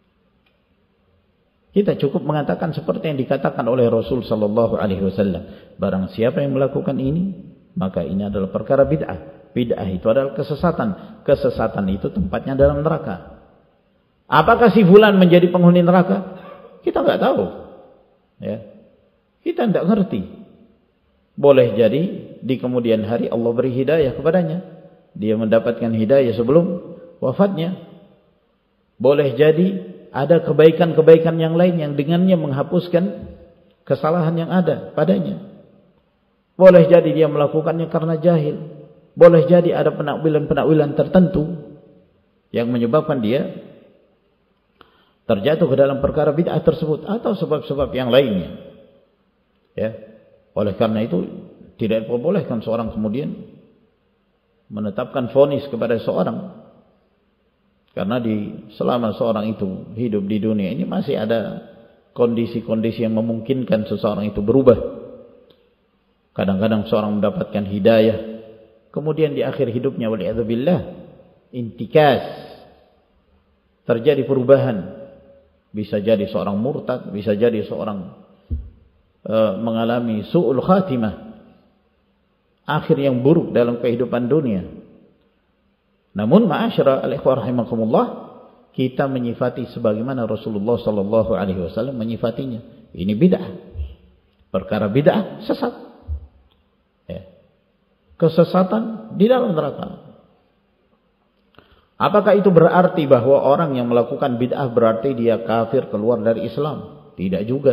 Kita cukup mengatakan seperti yang dikatakan oleh Rasul sallallahu alaihi wasallam, barang siapa yang melakukan ini, maka ini adalah perkara bid'ah. Bid'ah itu adalah kesesatan. Kesesatan itu tempatnya dalam neraka. Apakah si fulan menjadi penghuni neraka? Kita enggak tahu. Ya. Kita tidak ngerti. Boleh jadi di kemudian hari Allah beri hidayah kepadanya, dia mendapatkan hidayah sebelum wafatnya. Boleh jadi ada kebaikan-kebaikan yang lain yang dengannya menghapuskan kesalahan yang ada padanya. Boleh jadi dia melakukannya karena jahil. Boleh jadi ada penakwilan-penakwilan tertentu yang menyebabkan dia terjatuh ke dalam perkara bid'ah tersebut, atau sebab-sebab yang lainnya. Ya, oleh karena itu tidak diperbolehkan seorang kemudian menetapkan vonis kepada seorang, karena di selama seorang itu hidup di dunia ini masih ada kondisi-kondisi yang memungkinkan seseorang itu berubah. Kadang-kadang seorang mendapatkan hidayah, kemudian di akhir hidupnya waliyadzubillah intikas, terjadi perubahan. Bisa jadi seorang murtad, bisa jadi seorang mengalami su'ul khatimah, akhir yang buruk dalam kehidupan dunia. Namun ma'asyara al-ikhwah rahimakumullah, kita menyifati sebagaimana Rasulullah sallallahu alaihi wasallam menyifatinya. Ini bid'ah. Perkara bid'ah sesat. Ya. Kesesatan di dalam neraka. Apakah itu berarti bahwa orang yang melakukan bid'ah berarti dia kafir, keluar dari Islam? Tidak juga.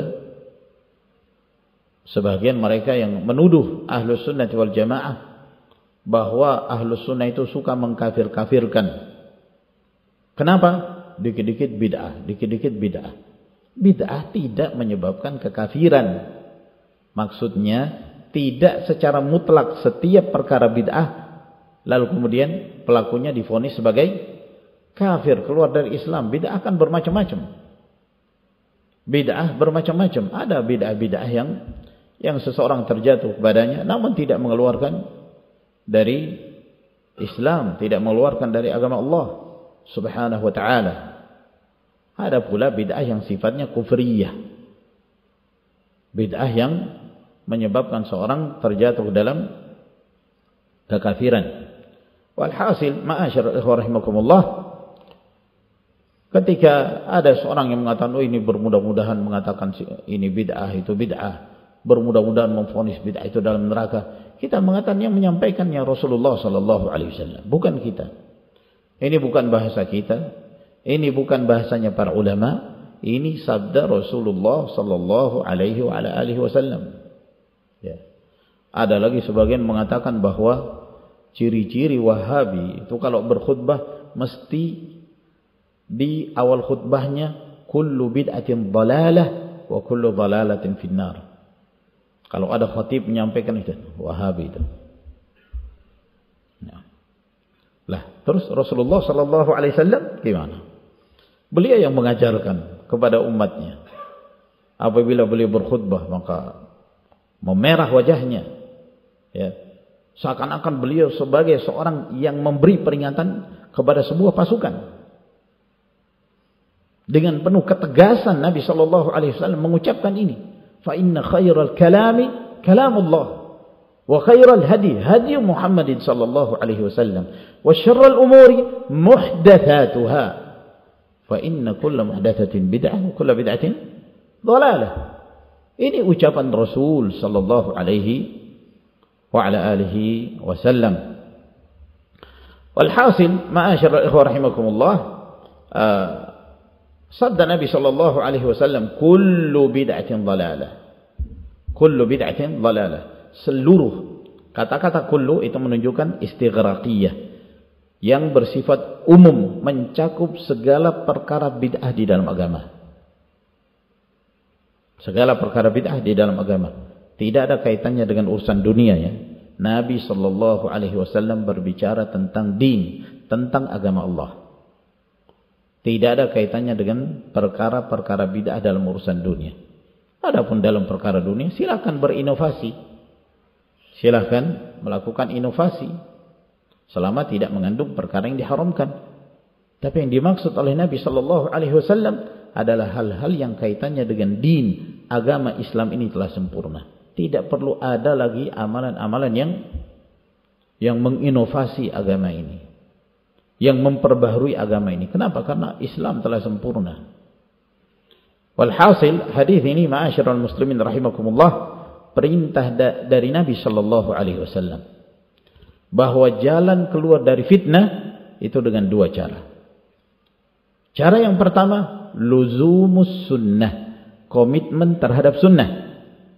Sebagian mereka yang menuduh Ahlus Sunnah wal Jamaah bahwa Ahlus Sunnah itu suka mengkafir-kafirkan. Kenapa? Dikit-dikit bid'ah, dikit-dikit bid'ah. Bid'ah tidak menyebabkan kekafiran. Maksudnya tidak secara mutlak setiap perkara bid'ah lalu kemudian pelakunya divonis sebagai kafir, keluar dari Islam. Bid'ah kan bermacam-macam. Bid'ah bermacam-macam. Ada bid'ah-bid'ah yang yang seseorang terjatuh padanya namun tidak mengeluarkan dari Islam, tidak mengeluarkan dari agama Allah Subhanahu wa taala. Ada pula bid'ah yang sifatnya kufriyah. Bid'ah yang menyebabkan seorang terjatuh dalam kekafiran. Walhasil, ma'asyiral ikhwah rahimakumullah, ketika ada seorang yang mengatakan, oh ini bermudah-mudahan mengatakan ini bid'ah, itu bid'ah, bermudah-mudahan memvonis bid'ah itu dalam neraka, kita mengatakan yang menyampaikannya Rasulullah sallallahu alaihi wasallam, bukan kita. Ini bukan bahasa kita, ini bukan bahasanya para ulama, ini sabda Rasulullah sallallahu alaihi wa ala alihi wasallam. Ya. Ada lagi sebagian mengatakan bahwa ciri-ciri Wahabi itu kalau berkhutbah mesti di awal khutbahnya kullu bid'atin dhalalah wa kullu dhalalatin finnar. Kalau ada khatib menyampaikan itu Wahabi itu. Ya. Lah, terus Rasulullah sallallahu alaihi wasallam gimana? Beliau yang mengajarkan kepada umatnya. Apabila beliau berkhutbah maka memerah wajahnya. Ya. Seakan-akan beliau sebagai seorang yang memberi peringatan kepada sebuah pasukan. Dengan penuh ketegasan Nabi sallallahu alaihi wasallam mengucapkan ini, fa inna khairal kalami kalamullah wa khairal hadi hadi Muhammadin sallallahu alaihi wasallam wa syarrul umuri muhdatsatuha fa inna kulla muhdatsatin bid'ah wa kulla bid'atin dhalalah. Ini ucapan Rasul sallallahu alaihi wa ala alihi wasallam. Walhasil, ma'asyiral ikhwah rahimakumullah, uh, sabda Nabi sallallahu alaihi wasallam, kullu bid'atin dhalalah. Kullu bid'atin dhalalah. Seluruh kata-kata kullu itu menunjukkan istighraqiyah yang bersifat umum, mencakup segala perkara bid'ah di dalam agama. Segala perkara bid'ah di dalam agama. Tidak ada kaitannya dengan urusan dunia ya. Nabi sallallahu alaihi wasallam berbicara tentang din, tentang agama Allah. Tidak ada kaitannya dengan perkara-perkara bid'ah dalam urusan dunia. Adapun dalam perkara dunia, silakan berinovasi. Silakan melakukan inovasi selama tidak mengandung perkara yang diharamkan. Tapi yang dimaksud oleh Nabi sallallahu alaihi wasallam adalah hal-hal yang kaitannya dengan din, agama Islam ini telah sempurna. Tidak perlu ada lagi amalan-amalan yang yang menginovasi agama ini, yang memperbaharui agama ini. Kenapa? Karena Islam telah sempurna. Walhasil, hadis ini ma'asyiral muslimin rahimakumullah, perintah da dari Nabi sallallahu alaihi wasallam bahwa jalan keluar dari fitnah itu dengan dua cara. Cara yang pertama, luzumus sunnah, komitmen terhadap sunnah.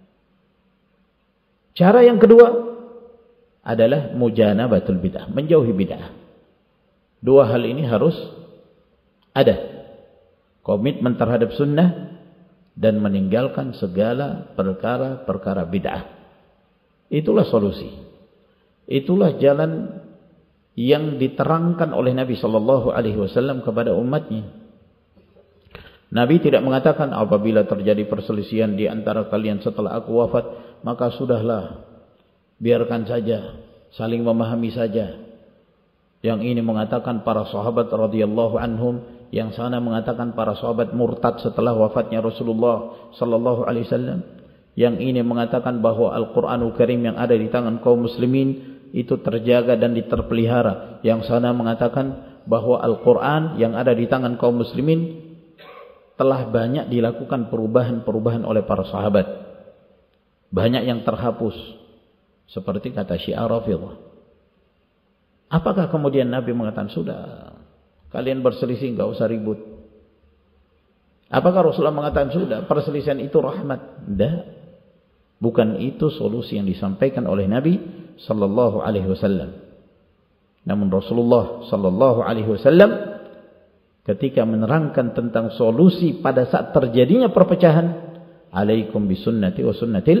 Cara yang kedua adalah mujanabatul bid'ah, menjauhi bid'ah. Dua hal ini harus ada. Komitmen terhadap sunnah dan meninggalkan segala perkara-perkara bid'ah. Itulah solusi. Itulah jalan yang diterangkan oleh Nabi sallallahu alaihi wasallam kepada umatnya. Nabi tidak mengatakan apabila terjadi perselisihan di antara kalian setelah aku wafat, maka sudahlah, biarkan saja, saling memahami saja. Yang ini mengatakan para sahabat radhiyallahu anhum, yang sana mengatakan para sahabat murtad setelah wafatnya Rasulullah sallallahu alaihi wasallam. Yang ini mengatakan bahwa Al-Qur'anul Karim yang ada di tangan kaum muslimin itu terjaga dan diterpelihara. Yang sana mengatakan bahwa Al-Qur'an yang ada di tangan kaum muslimin telah banyak dilakukan perubahan-perubahan oleh para sahabat. Banyak yang terhapus. Seperti kata Syiah Rafidhah. Apakah kemudian Nabi mengatakan, sudah, kalian berselisih, enggak usah ribut. Apakah Rasulullah mengatakan, sudah, perselisihan itu rahmat? Tidak. Bukan itu solusi yang disampaikan oleh Nabi sallallahu alaihi wasallam. Namun Rasulullah sallallahu alaihi wasallam ketika menerangkan tentang solusi pada saat terjadinya perpecahan, alaikum bisunnati wa sunnatil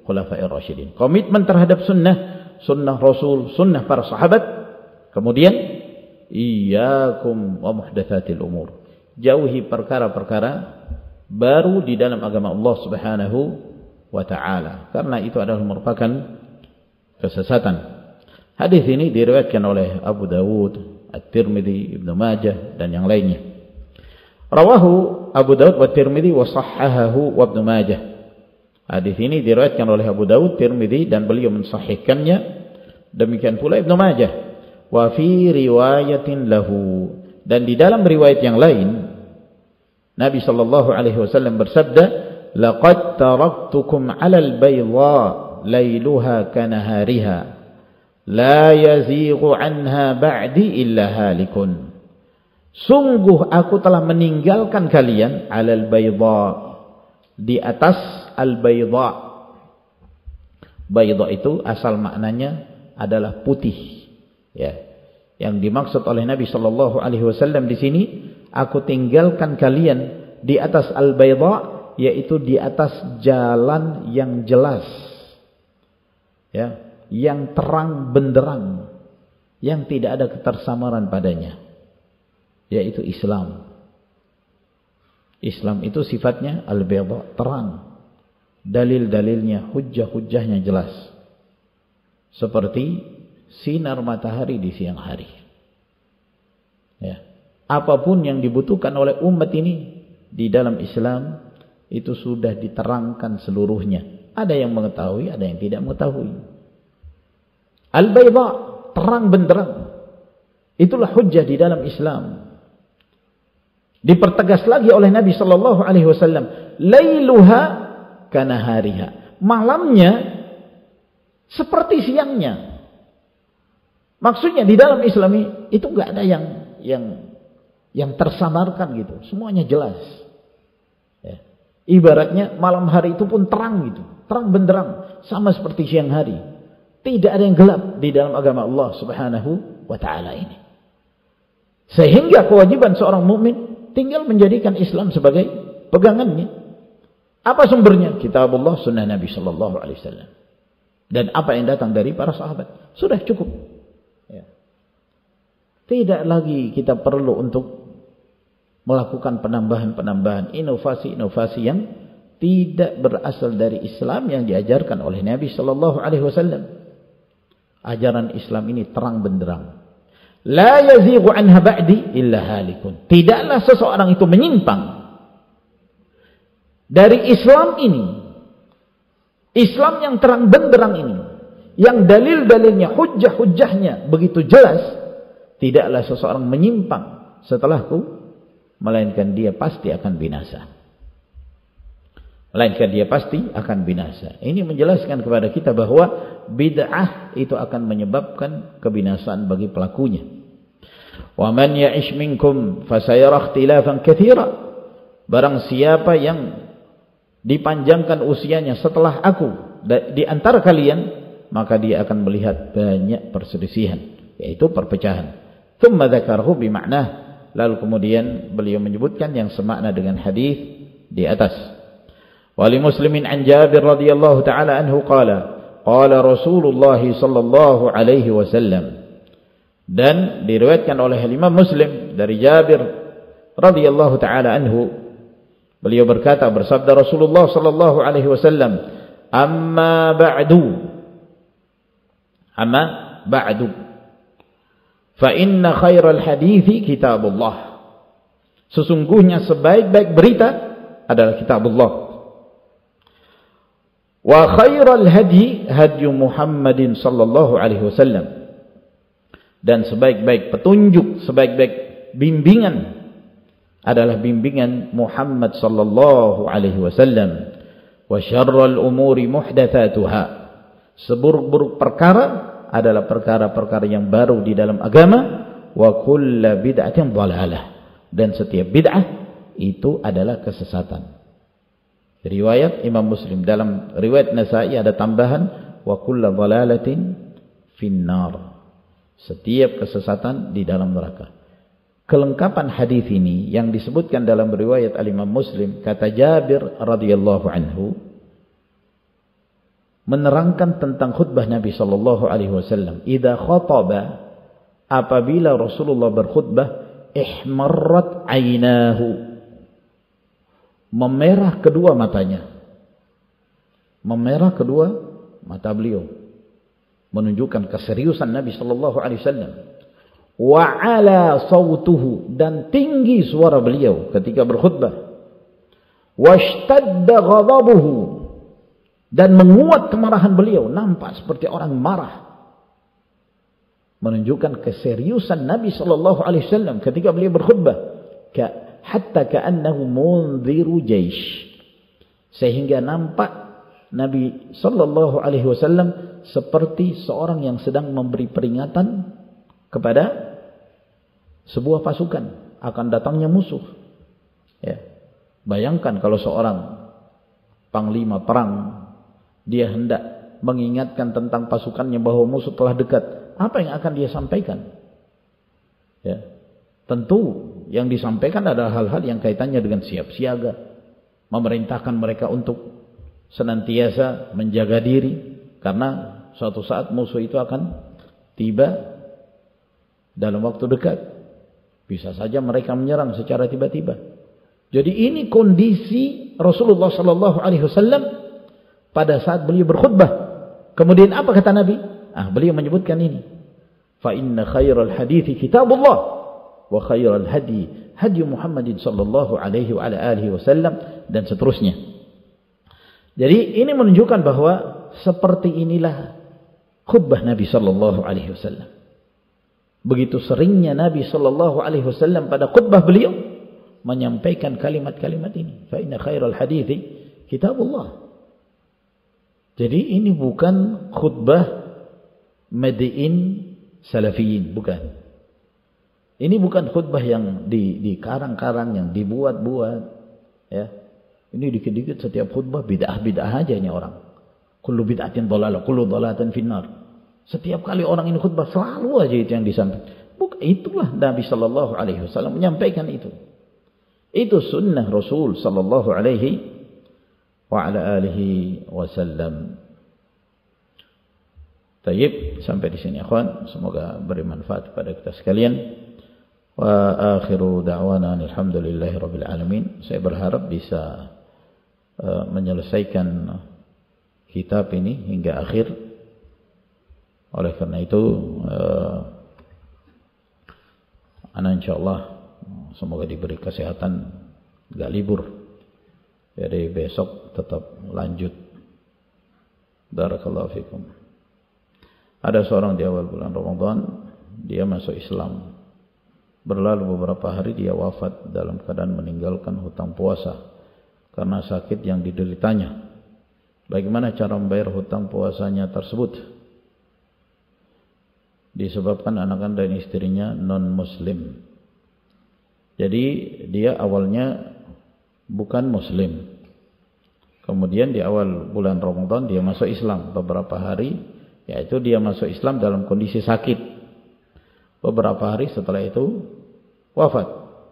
khulafa'ir rasyidin. Komitmen terhadap sunnah, sunnah Rasul, sunnah para sahabat. Kemudian iyyakum wa muhdatsatil umur. Jauhi perkara-perkara baru di dalam agama Allah Subhanahu wa taala, karena itu adalah merupakan kesesatan. Hadis ini diriwayatkan oleh Abu Dawud, At-Tirmidzi, Ibnu Majah dan yang lainnya. Rawahu Abu Dawud wa Tirmidzi wa sahhahahu wa Ibnu Majah. Hadis ini diriwayatkan oleh Abu Dawud, Tirmidzi dan beliau mensahihkannya. Demikian pula Ibnu Majah. Wa fi riwayatin lahu, dan di dalam riwayat yang lain Nabi sallallahu alaihi wasallam bersabda, laqad taraktukum 'alal bayda lailuha kanahariha la yazighu 'anha ba'di illa halikun. Sungguh aku telah meninggalkan kalian 'alal bayda, di atas al bayda. Bayda itu asal maknanya adalah putih. Ya, yang dimaksud oleh Nabi sallallahu alaihi wasallam di sini, aku tinggalkan kalian di atas al-bayda, yaitu di atas jalan yang jelas, ya, yang terang benderang, yang tidak ada ketersamaran padanya, yaitu Islam. Islam itu sifatnya al-bayda, terang, dalil-dalilnya, hujjah-hujjahnya jelas, seperti sinar matahari di siang hari. Ya. Apapun yang dibutuhkan oleh umat ini di dalam Islam itu sudah diterangkan seluruhnya. Ada yang mengetahui, ada yang tidak mengetahui. Al-bayda, terang benderang. Itulah hujjah di dalam Islam. Dipertegas lagi oleh Nabi sallallahu alaihi wasallam, lailuha kanahariha. Malamnya seperti siangnya. Maksudnya di dalam Islam itu enggak ada yang yang yang tersamarkan gitu. Semuanya jelas. Ya. Ibaratnya malam hari itu pun terang gitu, terang benderang, sama seperti siang hari. Tidak ada yang gelap di dalam agama Allah Subhanahu wa taala ini. Sehingga kewajiban seorang mukmin tinggal menjadikan Islam sebagai pegangannya. Apa sumbernya? Kitabullah, sunnah Nabi sallallahu alaihi wasallam. Dan apa yang datang dari para sahabat. Sudah cukup. Ya. Tidak lagi kita perlu untuk melakukan penambahan-penambahan, inovasi-inovasi yang tidak berasal dari Islam yang diajarkan oleh Nabi sallallahu alaihi wasallam. Ajaran Islam ini terang benderang. La yazighu anha ba'di illa halikun. Tidaklah seseorang itu menyimpang dari Islam ini. Islam yang terang benderang ini, yang dalil-dalilnya, hujjah-hujjahnya begitu jelas, tidaklah seseorang menyimpang setelahku, melainkan dia pasti akan binasa. Melainkan dia pasti akan binasa. Ini menjelaskan kepada kita bahwa bid'ah itu akan menyebabkan kebinasaan bagi pelakunya. Wa man ya'ish minkum fasayara ikhtilafan katsira. Barang siapa yang dipanjangkan usianya setelah aku di antara kalian, maka dia akan melihat banyak perselisihan, yaitu perpecahan. Tsumma dzakarahu bi ma'nah, lalu kemudian beliau menyebutkan yang semakna dengan hadis di atas. Wa li Muslimin an Jabir radhiyallahu taala anhu qala qala Rasulullah sallallahu alaihi wasallam, dan diriwayatkan oleh Imam Muslim dari Jabir radhiyallahu taala anhu, beliau berkata, bersabda Rasulullah sallallahu alaihi wasallam, amma ba'du amma ba'du fa inna khairal hadithi kitabullah. Sesungguhnya sebaik-baik berita adalah kitabullah. Wa khairal hadi hadi Muhammadin sallallahu alaihi wasallam. Dan sebaik-baik petunjuk, sebaik-baik bimbingan adalah bimbingan Muhammad sallallahu alaihi wasallam. Wa syarrul umuri muhdatsatuha. Seburuk-buruk perkara adalah perkara-perkara yang baru di dalam agama. Wa kullu bid'atin dhalalah. Dan setiap bid'ah itu adalah kesesatan. Riwayat Imam Muslim. Dalam riwayat Nasa'i ada tambahan wa kullu dhalalatin finnar. Setiap kesesatan di dalam neraka. Kelengkapan hadis ini yang disebutkan dalam riwayat Al-Imam Muslim, kata Jabir radhiyallahu anhu, menerangkan tentang khutbah Nabi sallallahu alaihi wasallam. Idza khataba, apabila Rasulullah berkhutbah, ihmarrat ainahu, memerah kedua matanya. Memerah kedua mata beliau, menunjukkan keseriusan Nabi sallallahu alaihi wasallam. Wa ala sautuhu, dan tinggi suara beliau ketika berkhutbah. Washtadda ghadabuhu, dan menguat kemarahan beliau, nampak seperti orang marah. Menunjukkan keseriusan Nabi sallallahu alaihi wasallam ketika beliau berkhutbah. Ka hatta ka'annahu munziru jaish, sehingga nampak Nabi sallallahu alaihi wasallam seperti seorang yang sedang memberi peringatan kepada sebuah pasukan akan datangnya musuh. Ya. Bayangkan kalau seorang panglima perang, dia hendak mengingatkan tentang pasukannya bahwa musuh telah dekat, apa yang akan dia sampaikan? Ya. Tentu yang disampaikan adalah hal-hal yang kaitannya dengan siap siaga, memerintahkan mereka untuk senantiasa menjaga diri, karena suatu saat musuh itu akan tiba dalam waktu dekat. Bisa saja mereka menyerang secara tiba-tiba. Jadi ini kondisi Rasulullah sallallahu alaihi wasallam pada saat beliau berkhutbah. Kemudian apa kata Nabi? Ah, beliau menyebutkan ini. Fa inna khairal hadithi kitabullah wa khairal hadi hadi Muhammadin sallallahu alaihi wa ala alihi wasallam, dan seterusnya. Jadi ini menunjukkan bahwa seperti inilah khutbah Nabi sallallahu alaihi wasallam. Begitu seringnya Nabi sallallahu alaihi wasallam pada khutbah beliau menyampaikan kalimat-kalimat ini. Fa inna khairal hadithi kitabullah. Jadi ini bukan khutbah madiin salafiyin, bukan. Ini bukan khutbah yang di dikarang-karang, yang dibuat-buat, ya. Ini dikit-dikit setiap khutbah bid'ah-bid'ah aja ini orang. Kullu bid'atin dhalalah, kullu dhalalatin finnar. Setiap kali orang ini khutbah selalu aja itu yang disampaikan. Bukan, itulah Nabi sallallahu alaihi wasallam menyampaikan itu. Itu sunnah Rasul sallallahu alaihi wa ala alihi wasallam. Tayyib, sampai di sini akhwan, semoga beri manfaat kepada kita sekalian. Wa akhiru da'wana alhamdulillahi rabbil alamin. Saya berharap bisa uh, menyelesaikan kitab ini hingga akhir. Oleh karena itu uh, ana insyaallah semoga diberi kesehatan, gak libur. Jadi besok tetap lanjut. Barakallahu fikum. Ada seorang di awal bulan Ramadan, dia masuk Islam. Berlalu beberapa hari dia wafat dalam keadaan meninggalkan hutang puasa karena sakit yang dideritanya. Bagaimana cara membayar hutang puasanya tersebut? Disebabkan anak-anak dan istrinya non-muslim. Jadi dia awalnya bukan muslim. Kemudian di awal bulan Ramadan dia masuk Islam beberapa hari, yaitu dia masuk Islam dalam kondisi sakit. Beberapa hari setelah itu wafat.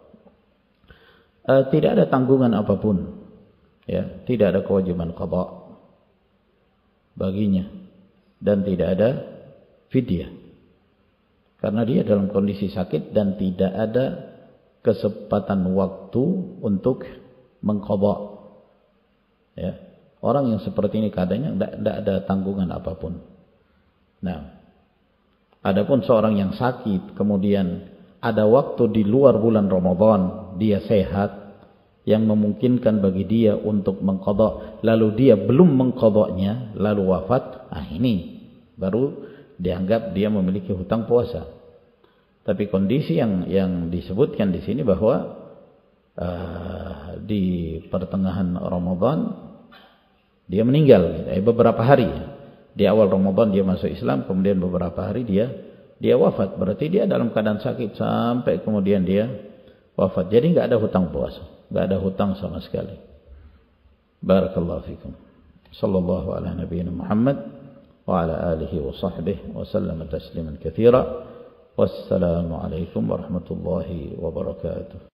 E, tidak ada tanggungan apapun, ya, tidak ada kewajiban qada baginya, dan tidak ada fidyah. Karena dia dalam kondisi sakit dan tidak ada kesempatan waktu untuk mengqadha. Ya. Orang yang seperti ini keadaannya tidak ada tanggungan apapun. Nah, adapun seorang yang sakit kemudian ada waktu di luar bulan Ramadan, dia sehat, yang memungkinkan bagi dia untuk mengqadha, lalu dia belum mengqadhanya, lalu wafat, ah ini baru dianggap dia memiliki hutang puasa. Tapi kondisi yang yang disebutkan di sini bahwa uh, di pertengahan Ramadan dia meninggal, eh, beberapa hari. Di awal Ramadan dia masuk Islam, kemudian beberapa hari dia dia wafat. Berarti dia dalam keadaan sakit sampai kemudian dia wafat. Jadi enggak ada hutang puasa, enggak ada hutang sama sekali. Barakallahu fikum. Sallallahu ala nabiyyina Muhammad وعلى آله وصحبه وسلم تسليما كثيرا والسلام عليكم ورحمة الله وبركاته.